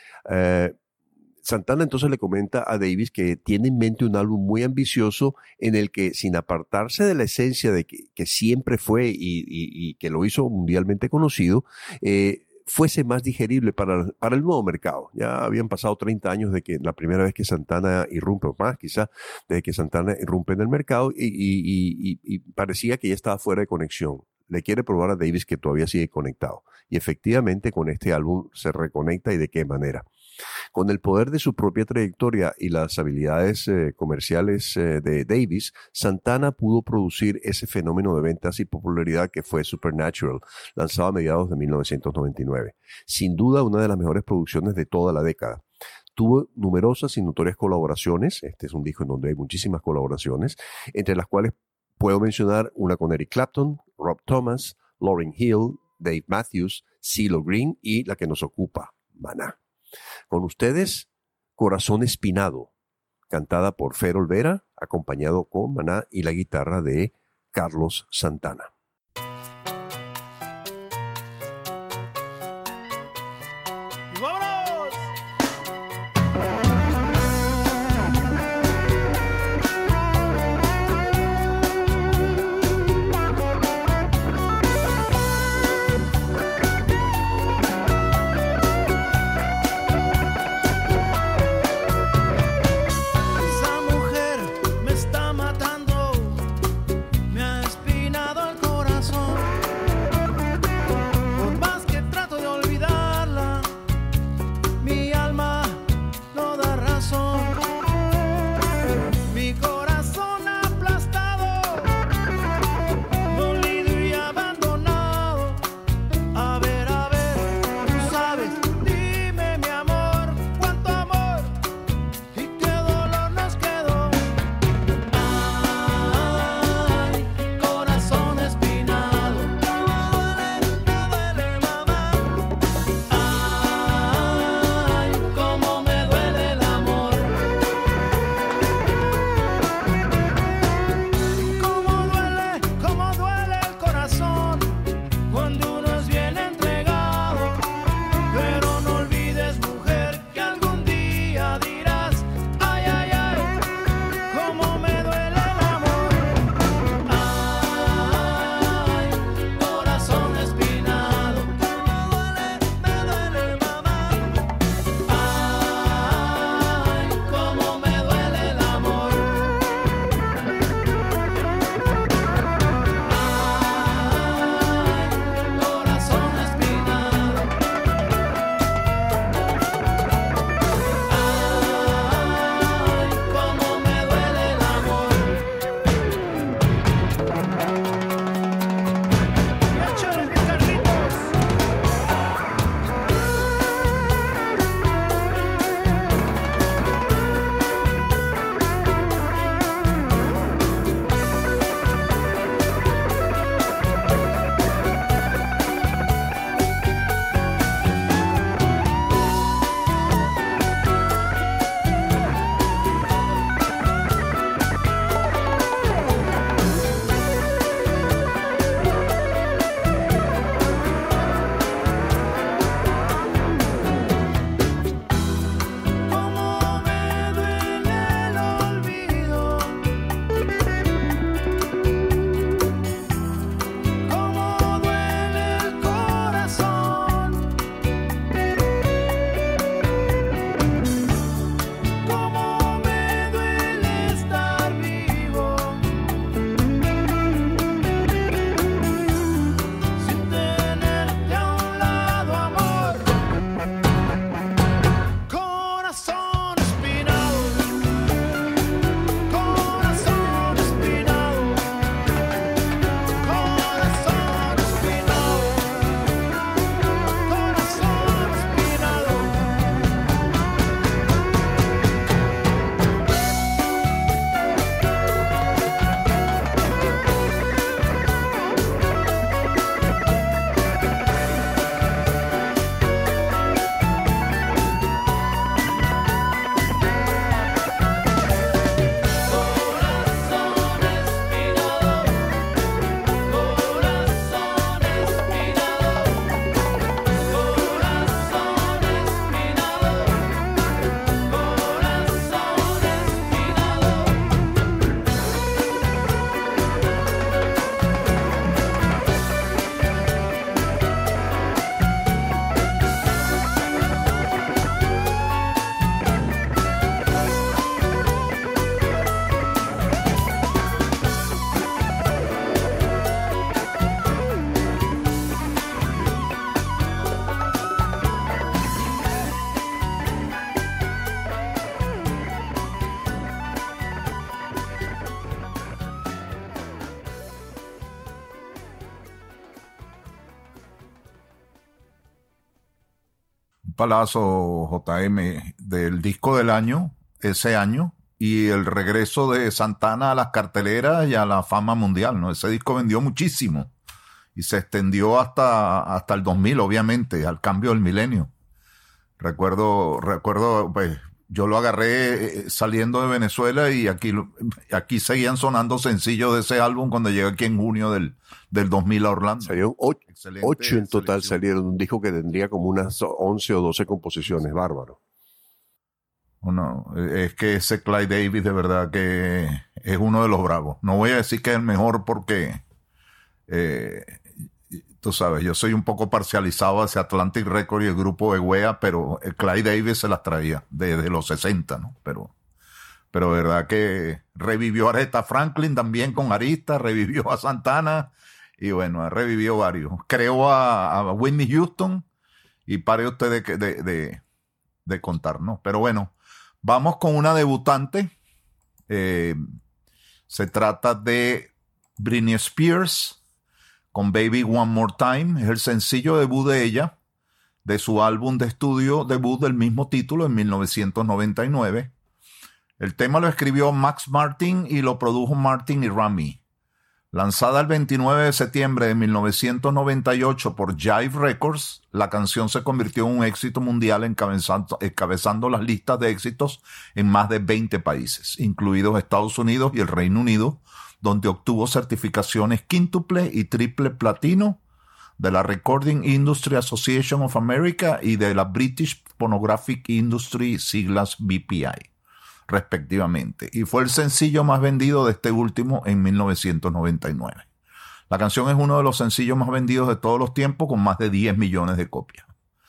Eh, Santana entonces le comenta a Davis que tiene en mente un álbum muy ambicioso en el que, sin apartarse de la esencia de que, que siempre fue y, y, y que lo hizo mundialmente conocido, eh, fuese más digerible para, para el nuevo mercado. Ya habían pasado treinta años de que la primera vez que Santana irrumpe, o más quizá, desde que Santana irrumpe en el mercado y, y, y, y parecía que ya estaba fuera de conexión. Le quiere probar a Davis que todavía sigue conectado. Y efectivamente con este álbum se reconecta, y de qué manera. Con el poder de su propia trayectoria y las habilidades eh, comerciales eh, de Davis, Santana pudo producir ese fenómeno de ventas y popularidad que fue Supernatural, lanzado a mediados de mil novecientos noventa y nueve. Sin duda, una de las mejores producciones de toda la década. Tuvo numerosas y notorias colaboraciones. Este es un disco en donde hay muchísimas colaboraciones, entre las cuales puedo mencionar una con Eric Clapton, Rob Thomas, Lauryn Hill, Dave Matthews, CeeLo Green y la que nos ocupa, Maná. Con ustedes, Corazón Espinado, cantada por Fer Olvera, acompañado con Maná y la guitarra de Carlos Santana. Esa mujer me está matando, me ha espinado el corazón. palazo, J M, del disco del año, ese año, y el regreso de Santana a las carteleras y a la fama mundial, ¿no? Ese disco vendió muchísimo y se extendió hasta, hasta el dos mil, obviamente, al cambio del milenio. Recuerdo, recuerdo, pues, yo lo agarré saliendo de Venezuela y aquí, aquí seguían sonando sencillos de ese álbum cuando llegué aquí en junio del, del dos mil a Orlando. Salieron ocho, ocho en total, selección. Salieron un disco que tendría como unas once o doce composiciones, bárbaro. No, es que ese Clive Davis de verdad que es uno de los bravos. No voy a decir que es el mejor porque, eh, tú sabes, yo soy un poco parcializado hacia Atlantic Records y el grupo de Wea, pero el Clive Davis se las traía desde los sesenta, ¿no? Pero, pero de verdad que revivió a Aretha Franklin también con Arista, revivió a Santana y bueno, revivió varios. Creó a, a Whitney Houston y pare usted de, de, de, de contar, ¿no? Pero bueno. Vamos con una debutante. Eh, se trata de Britney Spears con Baby One More Time. Es el sencillo debut de ella, de su álbum de estudio debut del mismo título en mil novecientos noventa y nueve. El tema lo escribió Max Martin y lo produjo Martin y Rami. Lanzada el veintinueve de septiembre de mil novecientos noventa y ocho por Jive Records, la canción se convirtió en un éxito mundial encabezando, encabezando las listas de éxitos en más de veinte países, incluidos Estados Unidos y el Reino Unido, donde obtuvo certificaciones quíntuple y triple platino de la Recording Industry Association of America y de la British Phonographic Industry, siglas B P I. Respectivamente, y fue el sencillo más vendido de este último en mil novecientos noventa y nueve. La canción es uno de los sencillos más vendidos de todos los tiempos, con más de diez millones de copias.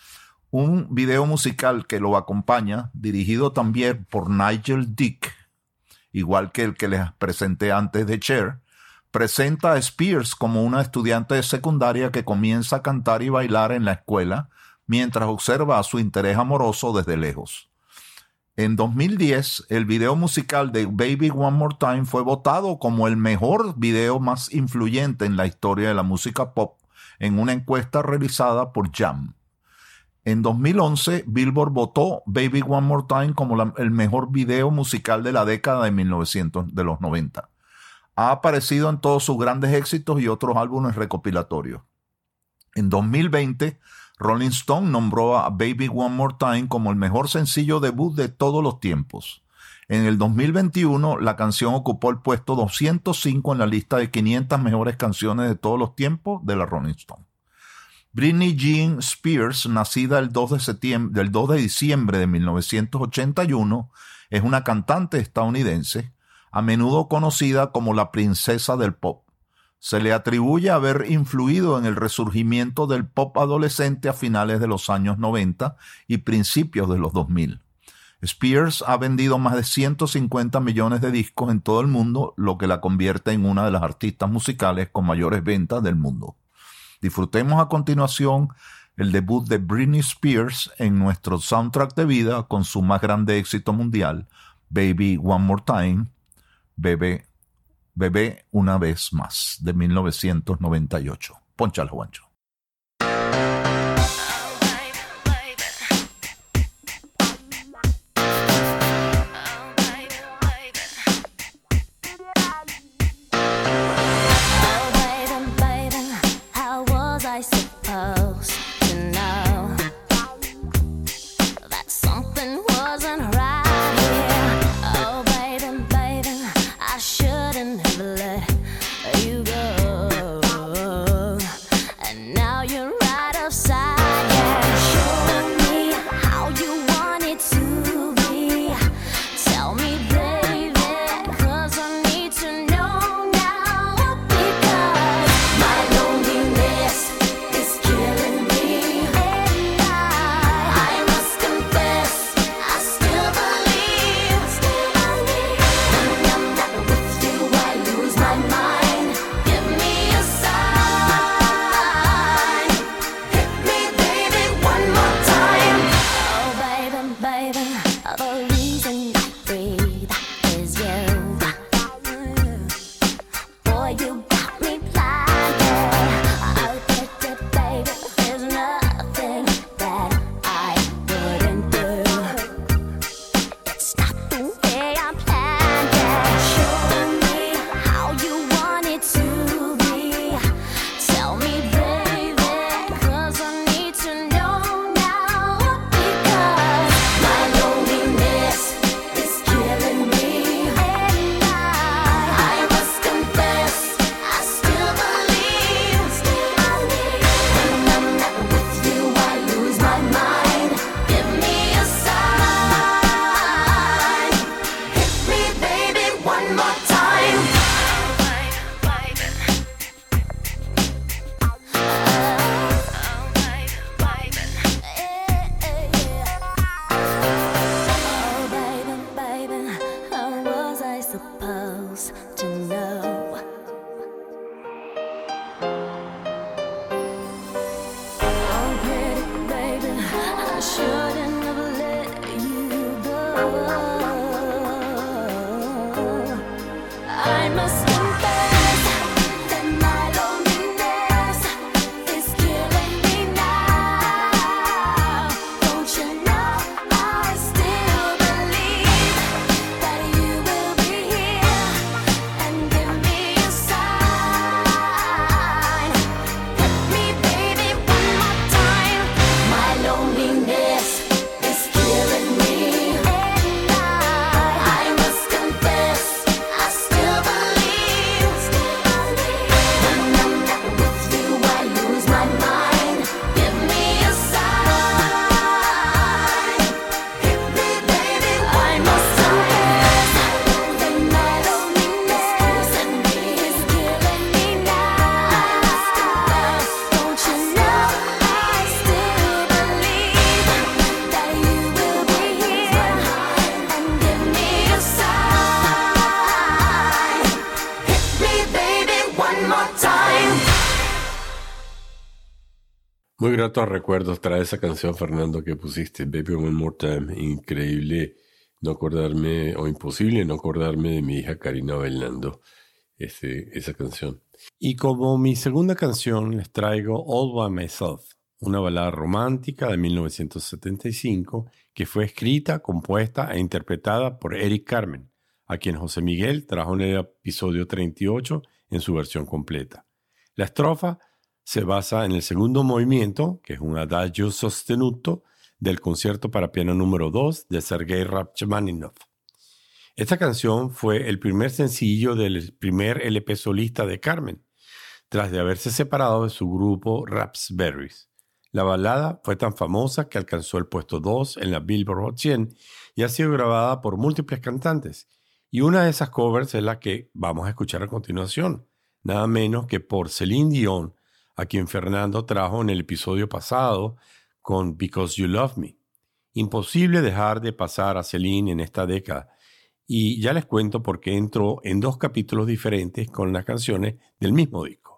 Un video musical que lo acompaña, dirigido también por Nigel Dick, igual que el que les presenté antes de Cher, presenta a Spears como una estudiante de secundaria que comienza a cantar y bailar en la escuela mientras observa a su interés amoroso desde lejos. En dos mil diez, el video musical de Baby One More Time fue votado como el mejor video más influyente en la historia de la música pop en una encuesta realizada por Jam. En dos mil once, Billboard votó Baby One More Time como la, el mejor video musical de la década de mil novecientos, de los noventa. Ha aparecido en todos sus grandes éxitos y otros álbumes recopilatorios. En dos mil veinte, Rolling Stone nombró a Baby One More Time como el mejor sencillo debut de todos los tiempos. En el dos mil veintiuno, la canción ocupó el puesto doscientos cinco en la lista de quinientas mejores canciones de todos los tiempos de la Rolling Stone. Britney Jean Spears, nacida el dos de septiembre, el dos de diciembre de mil novecientos ochenta y uno, es una cantante estadounidense, a menudo conocida como la princesa del pop. Se le atribuye haber influido en el resurgimiento del pop adolescente a finales de los años noventa y principios de los dos mil. Spears ha vendido más de ciento cincuenta millones de discos en todo el mundo, lo que la convierte en una de las artistas musicales con mayores ventas del mundo. Disfrutemos a continuación el debut de Britney Spears en nuestro soundtrack de vida con su más grande éxito mundial, Baby One More Time, Bebé Bebé una vez más, de mil novecientos noventa y ocho. Pónchalo, Juancho. I must confess that my loneliness is killing me now. Don't you know I still believe that you will be here and give me a sign. Hit me, baby, one more time. My loneliness is killing me. And I, I must confess, I still believe. When I'm not with you, I lose my mind. Give me a sign. Hit me, baby, I must confess that my loneliness is killing me now. Don't you know I still believe that you will be here and give me a sign. Hit me, baby, one more time. Muy gratos recuerdos trae esa canción, Fernando, que pusiste, Baby One More Time. Increíble no acordarme, o imposible no acordarme de mi hija Karina bailando este, esa canción. Y como mi segunda canción les traigo All By Myself, una balada romántica de mil novecientos setenta y cinco que fue escrita, compuesta e interpretada por Eric Carmen, a quien José Miguel trajo en el episodio treinta y ocho en su versión completa. La estrofa se basa en el segundo movimiento, que es un adagio sostenuto del concierto para piano número dos de Sergei Rachmaninoff. Esta canción fue el primer sencillo del primer L P solista de Carmen, tras de haberse separado de su grupo Raspberries. La balada fue tan famosa que alcanzó el puesto dos en la Billboard Hot cien y ha sido grabada por múltiples cantantes. Y una de esas covers es la que vamos a escuchar a continuación, nada menos que por Celine Dion, a quien Fernando trajo en el episodio pasado con Because You Love Me. Imposible dejar de pasar a Celine en esta década, y ya les cuento por qué entró en dos capítulos diferentes con las canciones del mismo disco.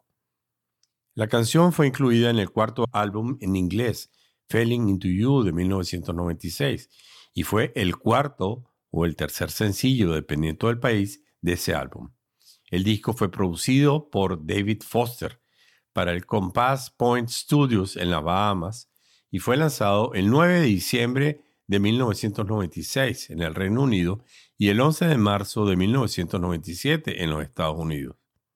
La canción fue incluida en el cuarto álbum en inglés, Falling Into You, de mil novecientos noventa y seis, y fue el cuarto o el tercer sencillo, dependiendo del país, de ese álbum. El disco fue producido por David Foster para el Compass Point Studios en las Bahamas y fue lanzado el nueve de diciembre de mil novecientos noventa y seis en el Reino Unido y el once de marzo de mil novecientos noventa y siete en los Estados Unidos.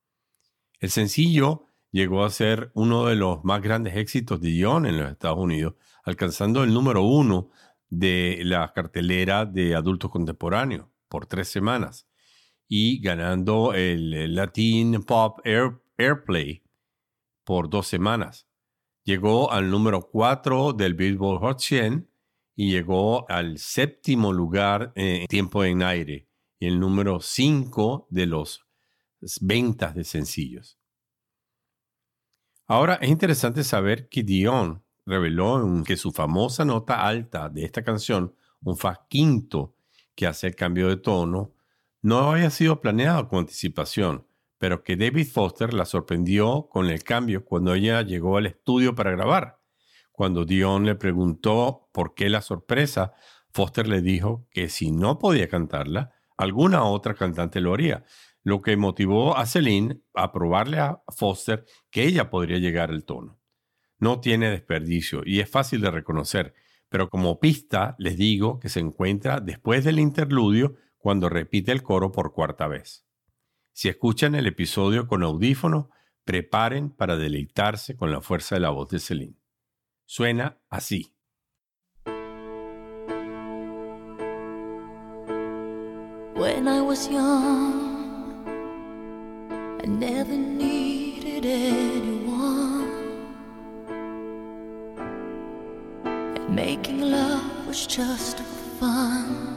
El sencillo llegó a ser uno de los más grandes éxitos de Dion en los Estados Unidos, alcanzando el número uno de la cartelera de adultos contemporáneos por tres semanas y ganando el Latin Pop Air, Airplay por dos semanas. Llegó al número cuatro del Billboard Hot cien y llegó al séptimo lugar en tiempo en aire y el número cinco de los ventas de sencillos. Ahora es interesante saber que Dion reveló que su famosa nota alta de esta canción, un fa quinto que hace el cambio de tono, no había sido planeado con anticipación, pero que David Foster la sorprendió con el cambio cuando ella llegó al estudio para grabar. Cuando Dion le preguntó por qué la sorpresa, Foster le dijo que si no podía cantarla, alguna otra cantante lo haría, lo que motivó a Celine a probarle a Foster que ella podría llegar al tono. No tiene desperdicio y es fácil de reconocer, pero como pista les digo que se encuentra después del interludio cuando repite el coro por cuarta vez. Si escuchan el episodio con audífono, preparen para deleitarse con la fuerza de la voz de Celine. Suena así. When I was young, I never needed anyone, and making love was just for fun.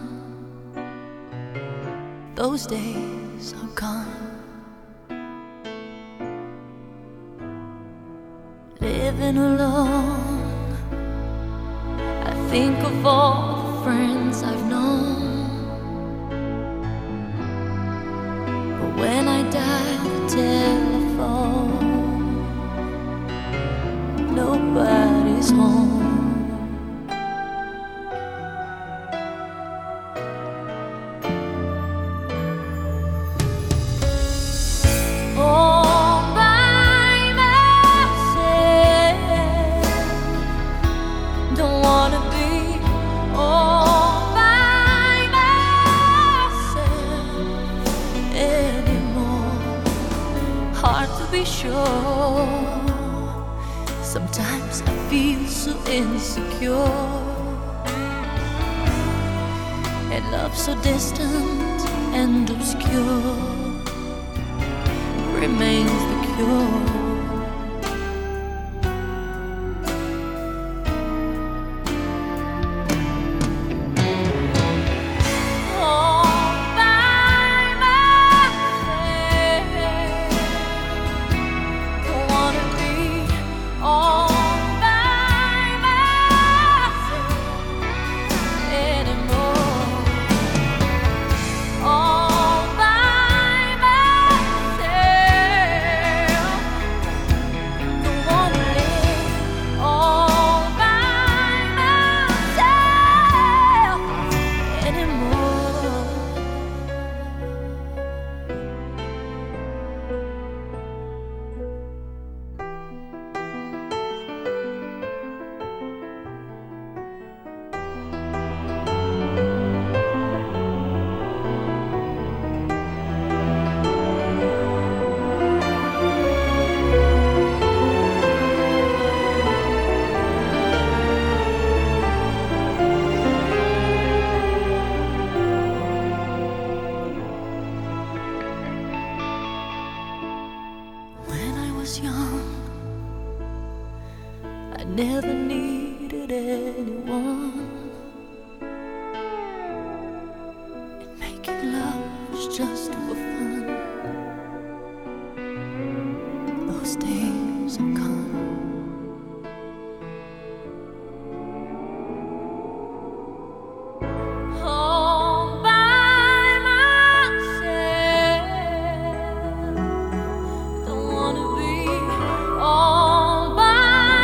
Those days are gone. Living alone, I think of all the friends I've known. But when I dial the telephone, nobody's home. insecure, and love so distant and obscure remains the cure. Never needed anyone, and making love was just for fun. Those days are gone. All by myself, don't wanna be all by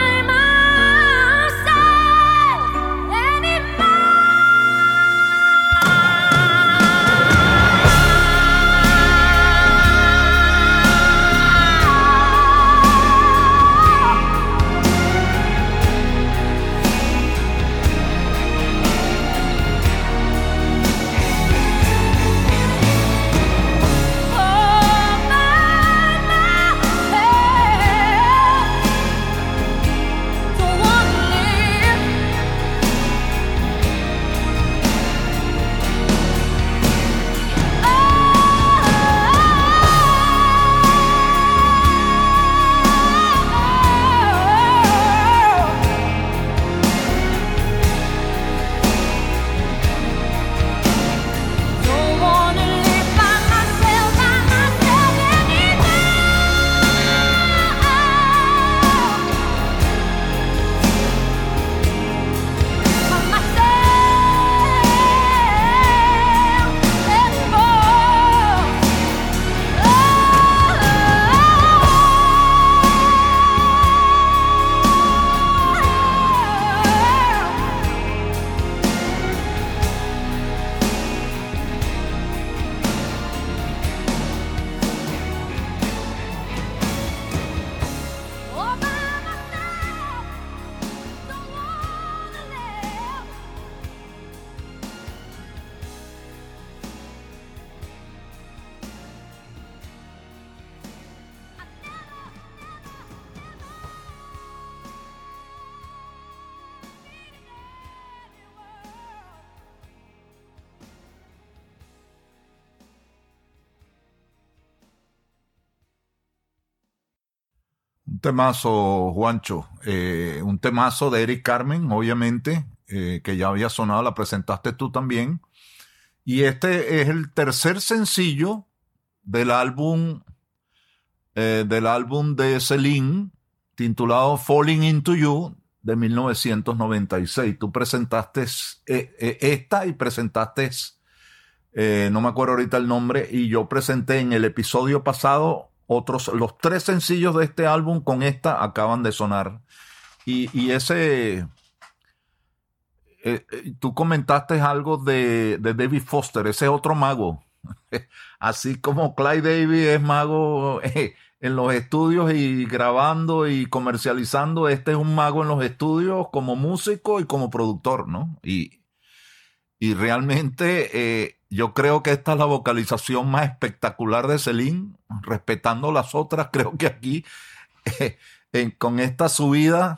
Un temazo, Juancho, eh, un temazo de Eric Carmen, obviamente, eh, que ya había sonado, la presentaste tú también. Y este es el tercer sencillo del álbum, eh, del álbum de Celine, titulado Falling Into You, de mil novecientos noventa y seis. Tú presentaste eh, eh, esta y presentaste, eh, no me acuerdo ahorita el nombre, y yo presenté en el episodio pasado otros, los tres sencillos de este álbum con esta acaban de sonar. Y, y ese, eh, eh, tú comentaste algo de, de David Foster, ese es otro mago. Así como Clive David es mago eh, en los estudios y grabando y comercializando, este es un mago en los estudios como músico y como productor, ¿no? Y, y realmente eh, yo creo que esta es la vocalización más espectacular de Celine, respetando las otras. Creo que aquí, eh, eh, con esta subida,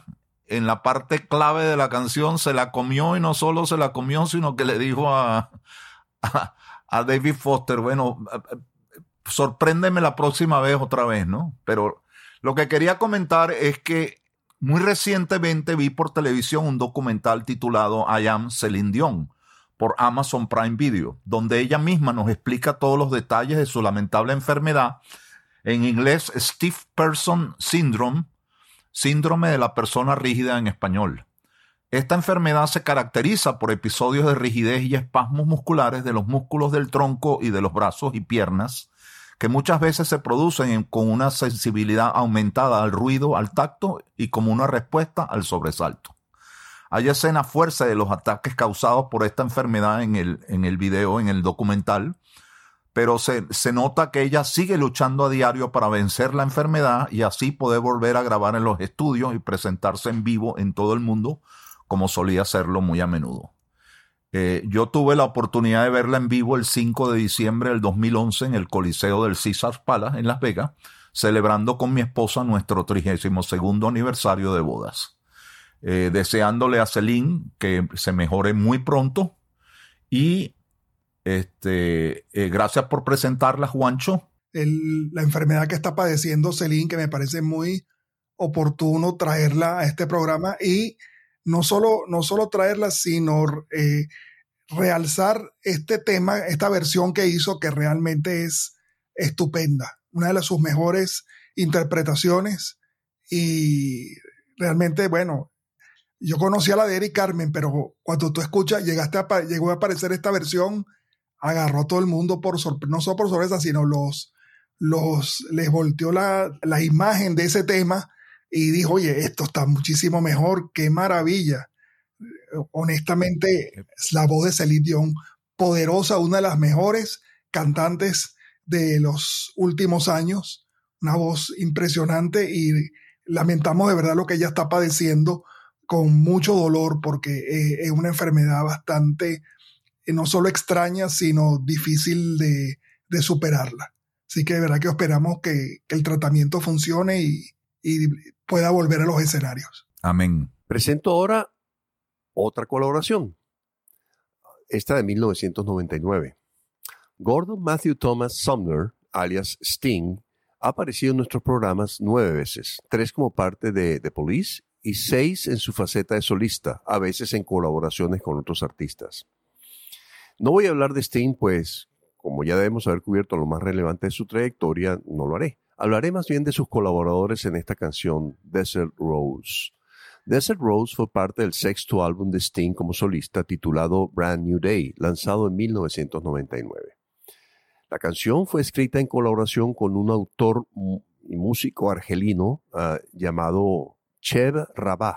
en la parte clave de la canción se la comió, y no solo se la comió, sino que le dijo a, a, a David Foster, bueno, sorpréndeme la próxima vez otra vez, ¿no? Pero lo que quería comentar es que muy recientemente vi por televisión un documental titulado I Am Celine Dion por Amazon Prime Video, donde ella misma nos explica todos los detalles de su lamentable enfermedad, en inglés Stiff Person Syndrome, síndrome de la persona rígida en español. Esta enfermedad se caracteriza por episodios de rigidez y espasmos musculares de los músculos del tronco y de los brazos y piernas, que muchas veces se producen con una sensibilidad aumentada al ruido, al tacto y como una respuesta al sobresalto. Hay escenas fuertes de los ataques causados por esta enfermedad en el, en el video, en el documental, pero se, se nota que ella sigue luchando a diario para vencer la enfermedad y así poder volver a grabar en los estudios y presentarse en vivo en todo el mundo, como solía hacerlo muy a menudo. Eh, yo tuve la oportunidad de verla en vivo el cinco de diciembre del dos mil once en el Coliseo del Caesars Palace en Las Vegas, celebrando con mi esposa nuestro trigésimo segundo aniversario de bodas. Eh, deseándole a Celine que se mejore muy pronto y este, eh, gracias por presentarla, Juancho. El, la enfermedad que está padeciendo Celine, que me parece muy oportuno traerla a este programa y no solo, no solo traerla, sino eh, realzar este tema, esta versión que hizo, que realmente es estupenda, una de las, sus mejores interpretaciones. Y realmente, bueno, yo conocía la de Eric Carmen, pero cuando tú escuchas, llegaste a, llegó a aparecer esta versión, agarró a todo el mundo por sorpresa, no solo por sorpresa, sino los, los, les volteó la, la imagen de ese tema y dijo, oye, esto está muchísimo mejor, qué maravilla. Honestamente, la voz de Celine Dion, poderosa, una de las mejores cantantes de los últimos años, una voz impresionante, y lamentamos de verdad lo que ella está padeciendo con mucho dolor, porque eh, es una enfermedad bastante, eh, no solo extraña, sino difícil de, de superarla. Así que de verdad que esperamos que, que el tratamiento funcione y, y pueda volver a los escenarios. Amén. Presento ahora otra colaboración, esta de mil novecientos noventa y nueve. Gordon Matthew Thomas Sumner, alias Sting, ha aparecido en nuestros programas nueve veces, tres como parte de The Police y seis en su faceta de solista, a veces en colaboraciones con otros artistas. No voy a hablar de Sting, pues, como ya debemos haber cubierto lo más relevante de su trayectoria, no lo haré. Hablaré más bien de sus colaboradores en esta canción, Desert Rose. Desert Rose fue parte del sexto álbum de Sting como solista titulado Brand New Day, lanzado en mil novecientos noventa y nueve. La canción fue escrita en colaboración con un autor y músico argelino uh, llamado Cheb Rabah.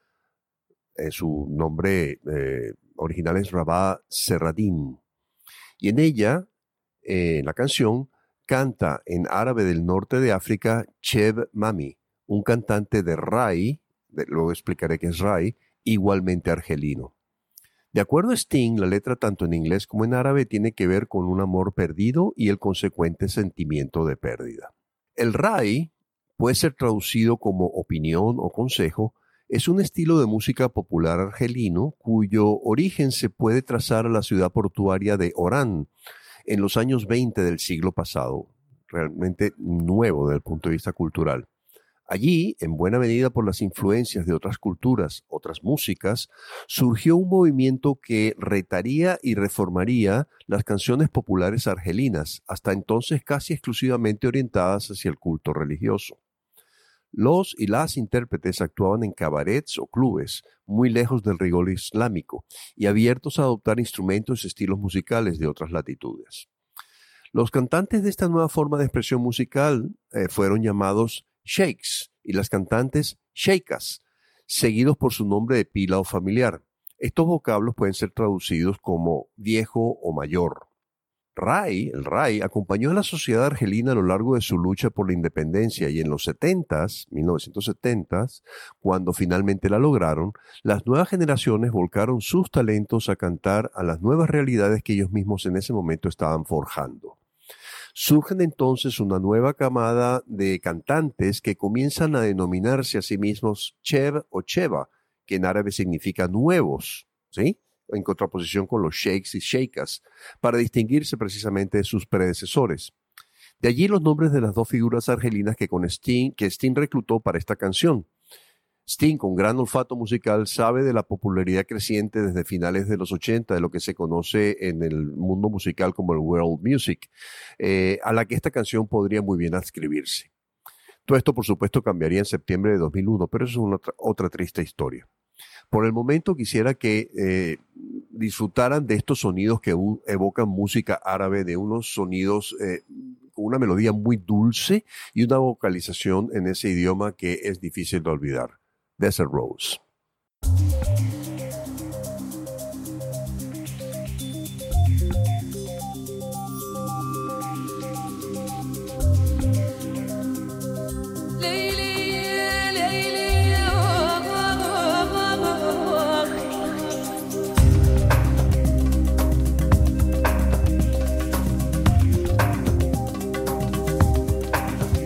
Eh, su nombre eh, original es Rabah Serradín. Y en ella, eh, en la canción, canta en árabe del norte de África Cheb Mami, un cantante de Rai, de, luego explicaré qué es Rai, igualmente argelino. De acuerdo a Sting, la letra tanto en inglés como en árabe tiene que ver con un amor perdido y el consecuente sentimiento de pérdida. El Rai puede ser traducido como opinión o consejo. Es un estilo de música popular argelino cuyo origen se puede trazar a la ciudad portuaria de Orán en los años veinte del siglo pasado, realmente nuevo desde el punto de vista cultural. Allí, en buena medida por las influencias de otras culturas, otras músicas, surgió un movimiento que retaría y reformaría las canciones populares argelinas, hasta entonces casi exclusivamente orientadas hacia el culto religioso. Los y las intérpretes actuaban en cabarets o clubes, muy lejos del rigor islámico, y abiertos a adoptar instrumentos y estilos musicales de otras latitudes. Los cantantes de esta nueva forma de expresión musical eh, fueron llamados sheiks y las cantantes sheikas, seguidos por su nombre de pila o familiar. Estos vocablos pueden ser traducidos como viejo o mayor. Rai, el Rai, acompañó a la sociedad argelina a lo largo de su lucha por la independencia y en los setentas, mil novecientos setentas, cuando finalmente la lograron, las nuevas generaciones volcaron sus talentos a cantar a las nuevas realidades que ellos mismos en ese momento estaban forjando. Surgen entonces una nueva camada de cantantes que comienzan a denominarse a sí mismos Chev o Cheva, que en árabe significa nuevos, ¿sí? En contraposición con los sheiks y sheikas, para distinguirse precisamente de sus predecesores. De allí los nombres de las dos figuras argelinas que, con Sting, que Sting reclutó para esta canción. Sting, con gran olfato musical, sabe de la popularidad creciente desde finales de los ochenta de lo que se conoce en el mundo musical como el world music, eh, a la que esta canción podría muy bien adscribirse. Todo esto, por supuesto, cambiaría en septiembre de dos mil uno, pero eso es una otra, otra triste historia. Por el momento quisiera que eh, disfrutaran de estos sonidos que u- evocan música árabe, de unos sonidos eh, con una melodía muy dulce y una vocalización en ese idioma que es difícil de olvidar. Desert Rose.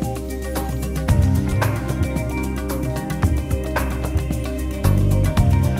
Lady,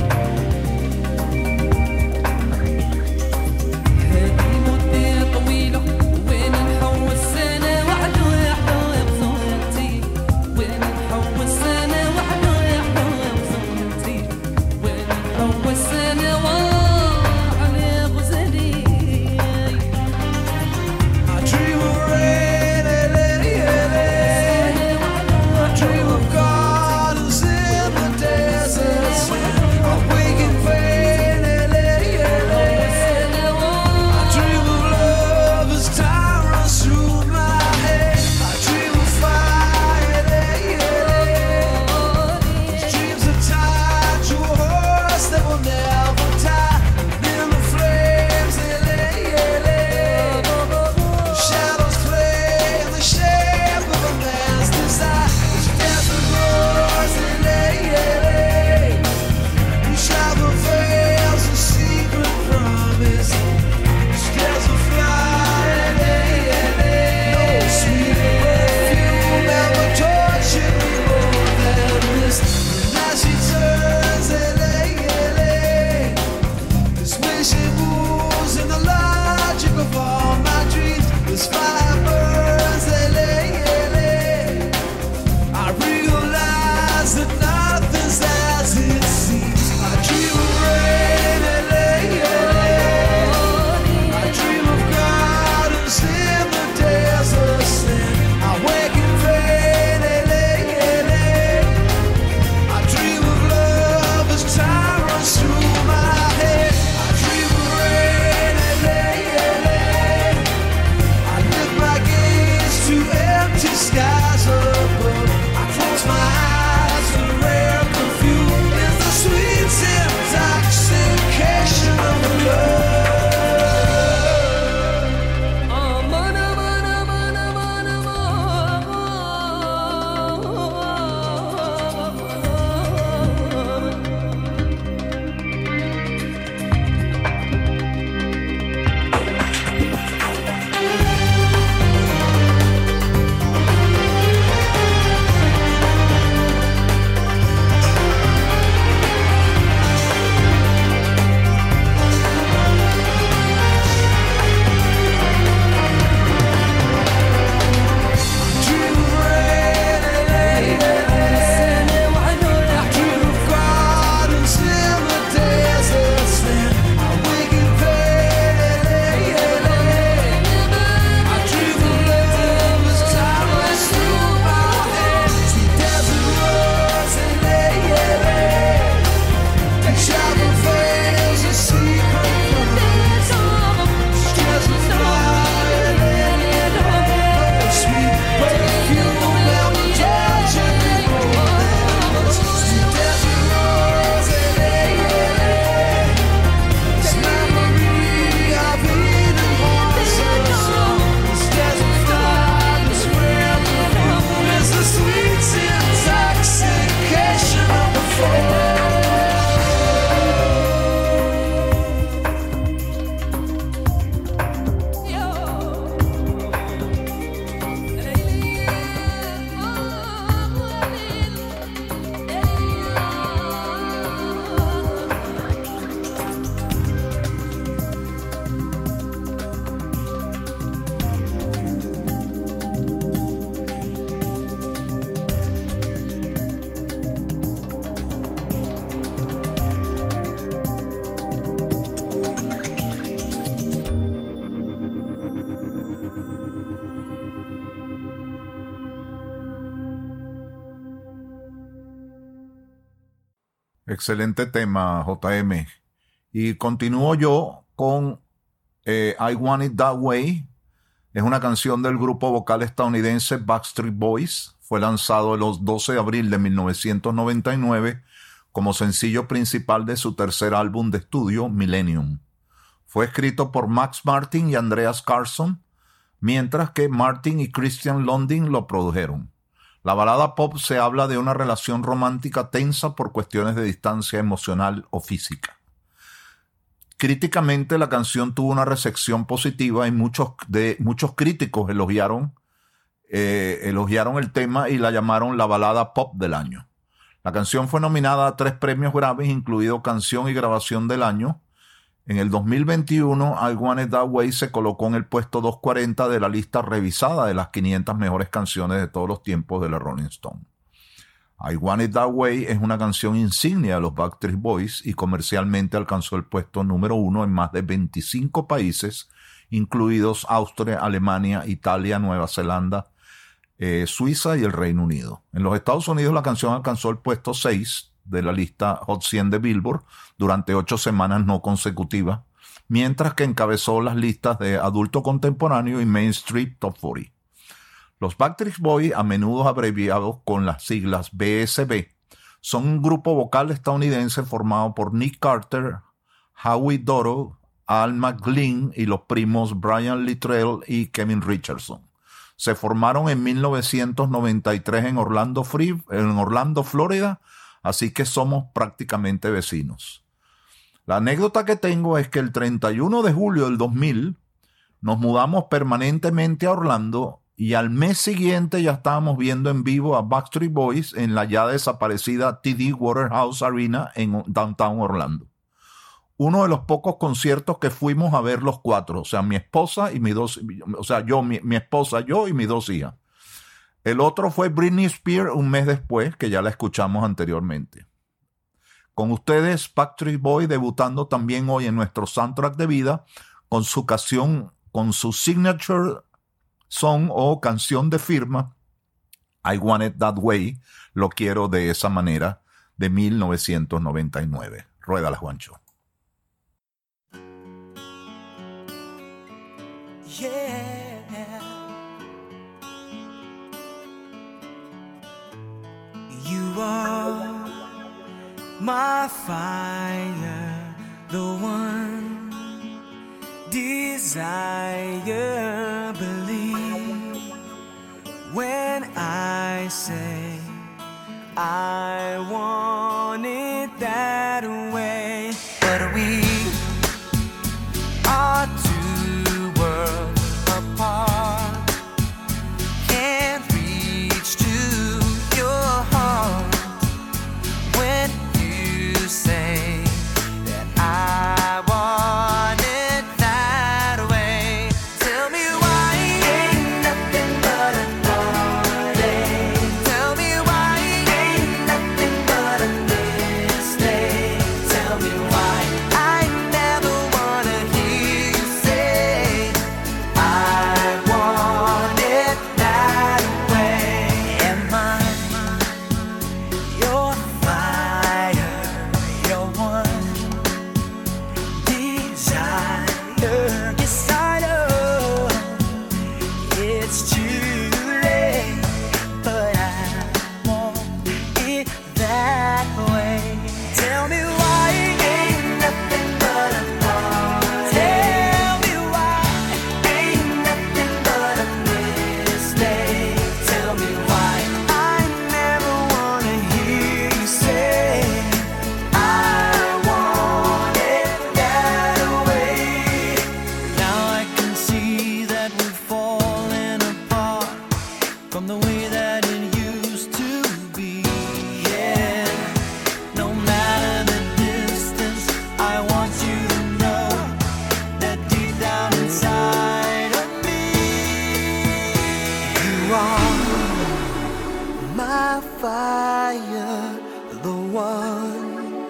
Excelente tema, J M. Y continúo yo con eh, I Want It That Way. Es una canción del grupo vocal estadounidense Backstreet Boys. Fue lanzado el doce de abril de mil novecientos noventa y nueve como sencillo principal de su tercer álbum de estudio, Millennium. Fue escrito por Max Martin y Andreas Carlson, mientras que Martin y Christian Lundin lo produjeron. La balada pop se habla de una relación romántica tensa por cuestiones de distancia emocional o física. Críticamente, la canción tuvo una recepción positiva y muchos, de, muchos críticos elogiaron, eh, elogiaron el tema y la llamaron la balada pop del año. La canción fue nominada a tres premios Grammy, incluido Canción y Grabación del Año. En el dos mil veintiuno, I Want It That Way se colocó en el puesto doscientos cuarenta de la lista revisada de las quinientas mejores canciones de todos los tiempos de la Rolling Stone. I Want It That Way es una canción insignia de los Backstreet Boys y comercialmente alcanzó el puesto número uno en más de veinticinco países, incluidos Austria, Alemania, Italia, Nueva Zelanda, eh, Suiza y el Reino Unido. En los Estados Unidos la canción alcanzó el puesto seis de la lista Hot cien de Billboard durante ocho semanas no consecutivas, mientras que encabezó las listas de adulto contemporáneo y Mainstream Top cuarenta. Los Backstreet Boys, a menudo abreviados con las siglas B S B, son un grupo vocal estadounidense formado por Nick Carter, Howie Dorough, Al McLean y los primos Brian Littrell y Kevin Richardson. Se formaron en mil novecientos noventa y tres en Orlando, Free, en Orlando, Florida, así que somos prácticamente vecinos. La anécdota que tengo es que el treinta y uno de julio del dos mil nos mudamos permanentemente a Orlando y al mes siguiente ya estábamos viendo en vivo a Backstreet Boys en la ya desaparecida T D Waterhouse Arena en Downtown Orlando. Uno de los pocos conciertos que fuimos a ver los cuatro, o sea, mi esposa y mis dos, o sea, yo, mi, mi esposa, yo y mis dos hijas. El otro fue Britney Spears un mes después, que ya la escuchamos anteriormente. Con ustedes, Backstreet Boys debutando también hoy en nuestro soundtrack de vida con su canción, con su signature song o canción de firma, I Want It That Way, Lo Quiero de Esa Manera, de mil novecientos noventa y nueve. Ruédala, Juancho. Yeah. You are my fire, the one desire. Believe when I say I want it that way. But we are two worlds apart, can't reach to your heart when you say that I want it that way. Tell me why ain't nothing but a heartache. Tell me why ain't nothing but a mistake. Tell me why I never wanna hear you say I want it that way. Am I your fire, your one desire? Yes, I know it's too late, but I want it that way. Tell me why ain't nothing but a heartache. Tell me why ain't nothing but a mistake. Tell me why I never wanna hear you say I want it that way. Now I can see that we've fallen apart from the way that it used to be. Yeah, no matter the distance, I want you to know that deep down inside of me, you are my fire, the one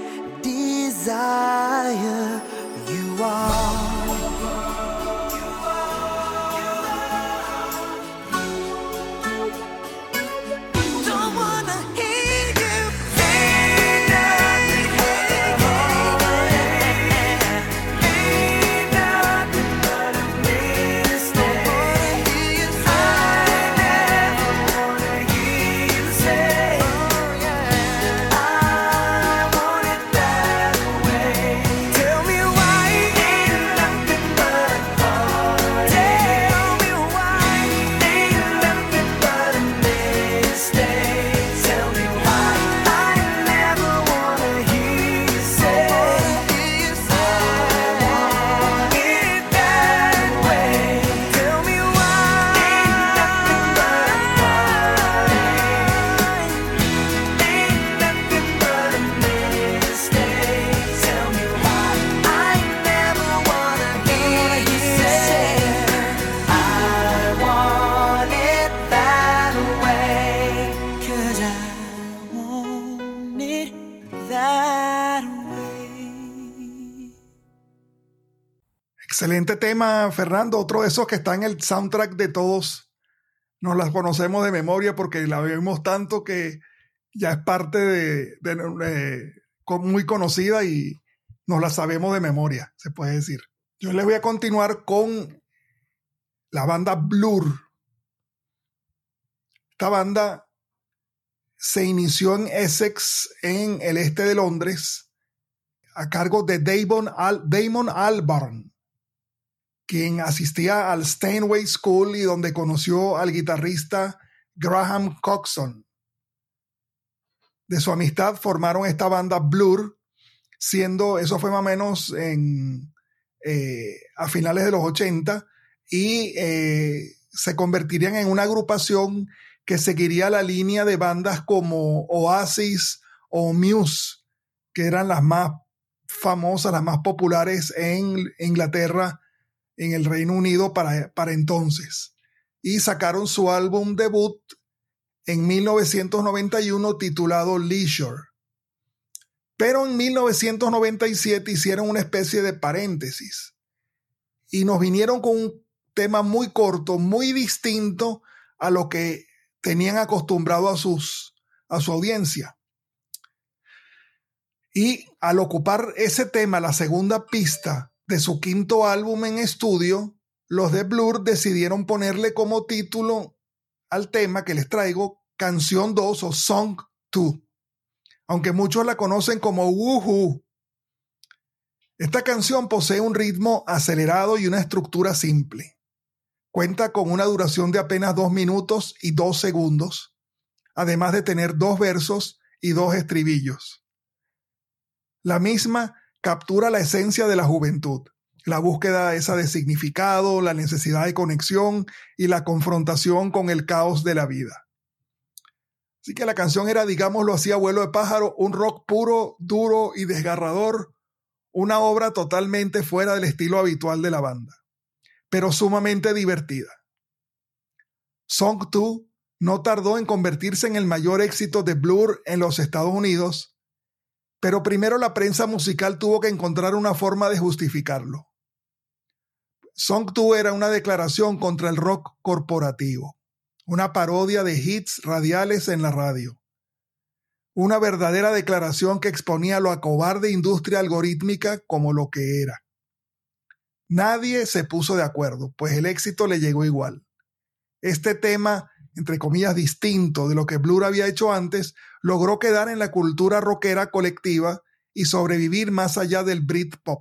desire. You are. Don't wanna hear you say no. Excelente tema, Fernando. Otro de esos que está en el soundtrack de todos. Nos las conocemos de memoria porque la vemos tanto que ya es parte de, de, de muy conocida y nos la sabemos de memoria, se puede decir. Yo les voy a continuar con la banda Blur. Esta banda se inició en Essex, en el este de Londres, a cargo de Damon, Al- Damon Albarn, quien asistía al Steinway School y donde conoció al guitarrista Graham Coxon. De su amistad formaron esta banda Blur, siendo, eso fue más o menos en, eh, a finales de los ochenta, y eh, se convertirían en una agrupación que seguiría la línea de bandas como Oasis o Muse, que eran las más famosas, las más populares en Inglaterra, en el Reino Unido para, para entonces. Y sacaron su álbum debut en mil novecientos noventa y uno titulado Leisure. Pero en mil novecientos noventa y siete hicieron una especie de paréntesis y nos vinieron con un tema muy corto, muy distinto a lo que tenían acostumbrado a, sus, a su audiencia. Y al ocupar ese tema, la segunda pista de su quinto álbum en estudio, los de Blur decidieron ponerle como título al tema que les traigo Canción dos o Song dos, aunque muchos la conocen como Woohoo. Esta canción posee un ritmo acelerado y una estructura simple. Cuenta con una duración de apenas dos minutos y dos segundos, además de tener dos versos y dos estribillos. La misma captura la esencia de la juventud, la búsqueda esa de significado, la necesidad de conexión y la confrontación con el caos de la vida. Así que la canción era, digámoslo así, a vuelo de pájaro, un rock puro, duro y desgarrador, una obra totalmente fuera del estilo habitual de la banda, pero sumamente divertida. Song dos no tardó en convertirse en el mayor éxito de Blur en los Estados Unidos, pero primero la prensa musical tuvo que encontrar una forma de justificarlo. Song dos era una declaración contra el rock corporativo, una parodia de hits radiales en la radio, una verdadera declaración que exponía lo acobarde industria algorítmica como lo que era. Nadie se puso de acuerdo, pues el éxito le llegó igual. Este tema, entre comillas, distinto de lo que Blur había hecho antes, logró quedar en la cultura rockera colectiva y sobrevivir más allá del Britpop.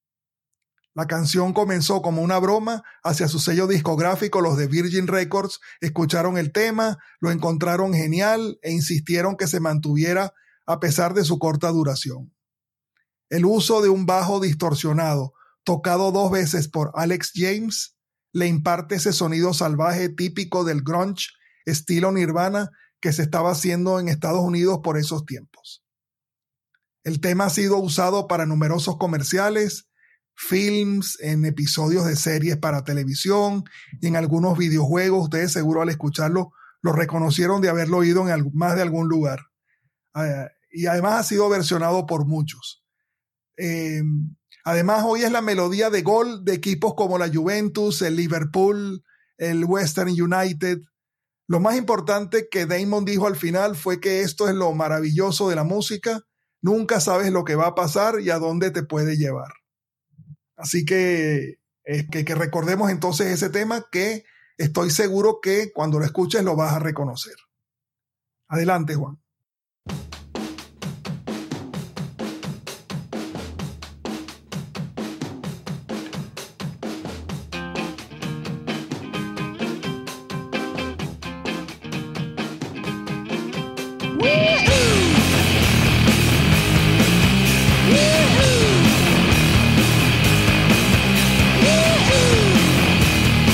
La canción comenzó como una broma hacia su sello discográfico. Los de Virgin Records escucharon el tema, lo encontraron genial e insistieron que se mantuviera a pesar de su corta duración. El uso de un bajo distorsionado, tocado dos veces por Alex James, le imparte ese sonido salvaje típico del grunge, estilo Nirvana, que se estaba haciendo en Estados Unidos por esos tiempos. El tema ha sido usado para numerosos comerciales, films, en episodios de series para televisión y en algunos videojuegos. Ustedes seguro al escucharlo lo reconocieron de haberlo oído en más de algún lugar. Uh, y además ha sido versionado por muchos. Eh, además hoy es la melodía de gol de equipos como la Juventus, el Liverpool, el Western United. Lo más importante que Damon dijo al final fue que esto es lo maravilloso de la música. Nunca sabes lo que va a pasar y a dónde te puede llevar. Así que, eh, que, que recordemos entonces ese tema que estoy seguro que cuando lo escuches lo vas a reconocer. Adelante, Juan.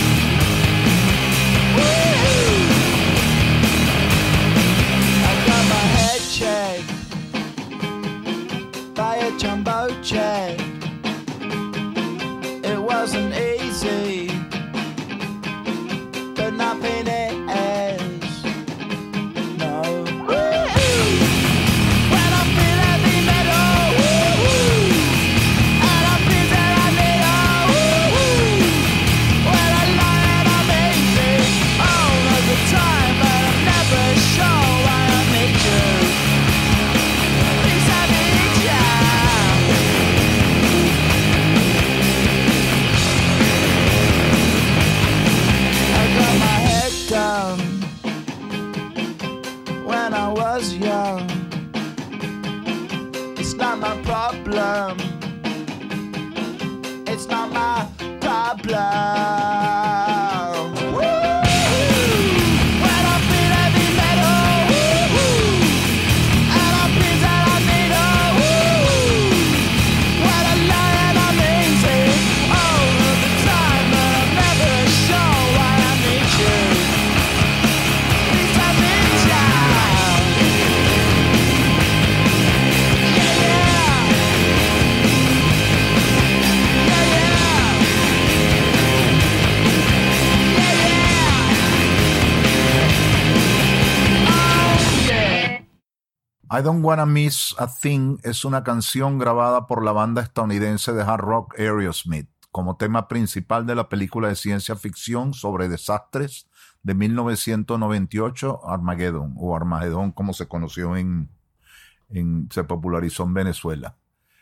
I got I Don't Wanna Miss a Thing es una canción grabada por la banda estadounidense de hard rock Aerosmith como tema principal de la película de ciencia ficción sobre desastres de mil novecientos noventa y ocho, Armageddon, o Armagedón como se conoció en, en se popularizó en Venezuela.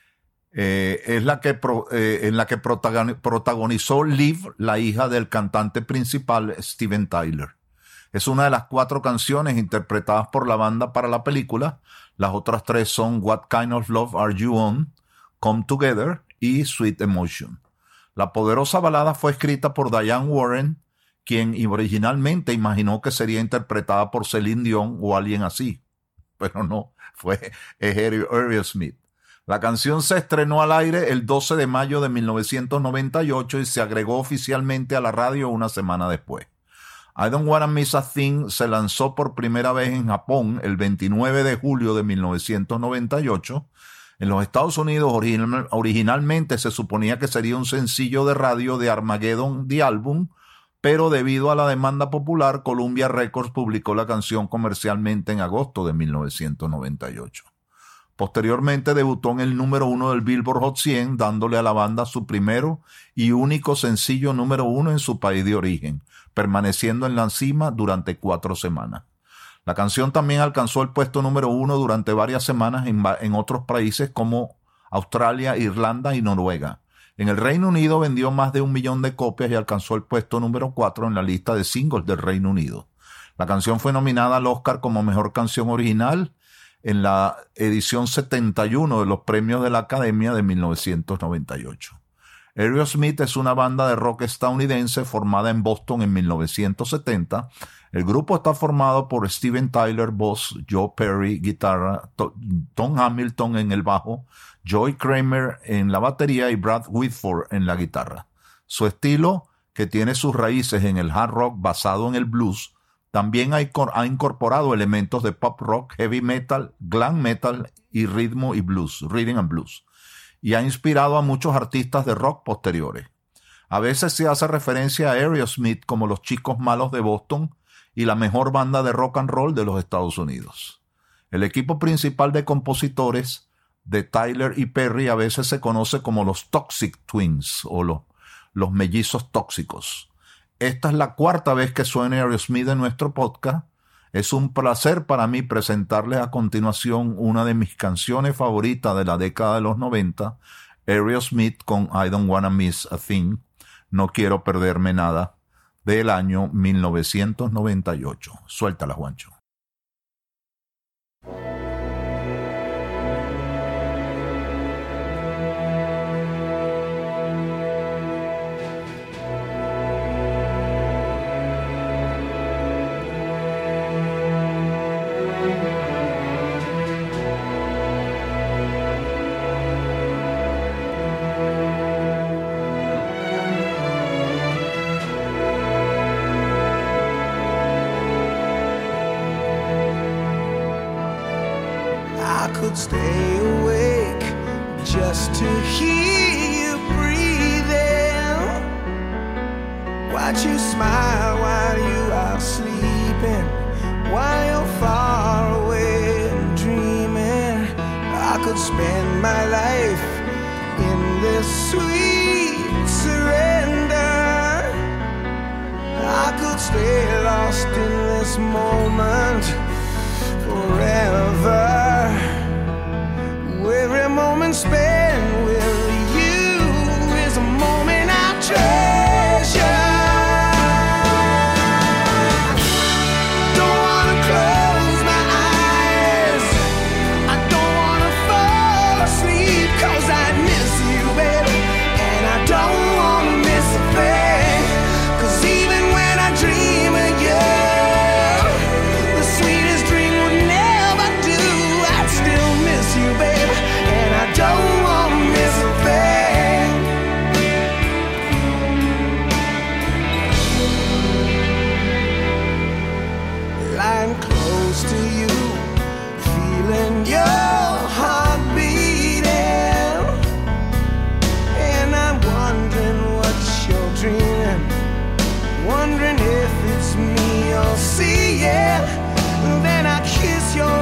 Eh, es la que pro, eh, en la que protagonizó Liv, la hija del cantante principal Steven Tyler. Es una de las cuatro canciones interpretadas por la banda para la película. Las otras tres son What Kind of Love Are You On, Come Together y Sweet Emotion. La poderosa balada fue escrita por Diane Warren, quien originalmente imaginó que sería interpretada por Celine Dion o alguien así. Pero no, fue Aerosmith. La canción se estrenó al aire el doce de mayo de mil novecientos noventa y ocho y se agregó oficialmente a la radio una semana después. I Don't Wanna Miss a Thing se lanzó por primera vez en Japón el veintinueve de julio de mil novecientos noventa y ocho. En los Estados Unidos original, originalmente se suponía que sería un sencillo de radio de Armageddon The Album, pero debido a la demanda popular, Columbia Records publicó la canción comercialmente en agosto de mil novecientos noventa y ocho. Posteriormente debutó en el número uno del Billboard Hot cien, dándole a la banda su primero y único sencillo número uno en su país de origen, permaneciendo en la cima durante cuatro semanas. La canción también alcanzó el puesto número uno durante varias semanas en, en otros países como Australia, Irlanda y Noruega. En el Reino Unido vendió más de un millón de copias y alcanzó el puesto número cuatro en la lista de singles del Reino Unido. La canción fue nominada al Oscar como Mejor Canción Original en la edición setenta y uno de los premios de la Academia de mil novecientos noventa y ocho. Aerosmith es una banda de rock estadounidense formada en Boston en mil novecientos setenta. El grupo está formado por Steven Tyler, voz, Joe Perry, guitarra, Tom Hamilton en el bajo, Joey Kramer en la batería y Brad Whitford en la guitarra. Su estilo, que tiene sus raíces en el hard rock basado en el blues, también ha incorporado elementos de pop rock, heavy metal, glam metal y ritmo y blues, rhythm and blues, y ha inspirado a muchos artistas de rock posteriores. A veces se hace referencia a Aerosmith como los chicos malos de Boston y la mejor banda de rock and roll de los Estados Unidos. El equipo principal de compositores de Tyler y Perry a veces se conoce como los Toxic Twins o los, los mellizos tóxicos. Esta es la cuarta vez que suena Aerosmith en nuestro podcast. Es un placer para mí presentarles a continuación una de mis canciones favoritas de la década de los noventa, Aerosmith con I Don't Wanna Miss a Thing, No Quiero Perderme Nada, del año mil novecientos noventa y ocho. Suéltala, Juancho. Stay awake just to hear you breathing. Watch you smile while you are sleeping, while you're far away and dreaming. I could spend my life in this sweet surrender. I could stay lost in this moment forever. Every moment spent with you is a moment I treasure. Don't wanna close my eyes, I don't wanna fall asleep, 'cause I miss you, baby, wondering if it's me you'll see, yeah. Then I kiss your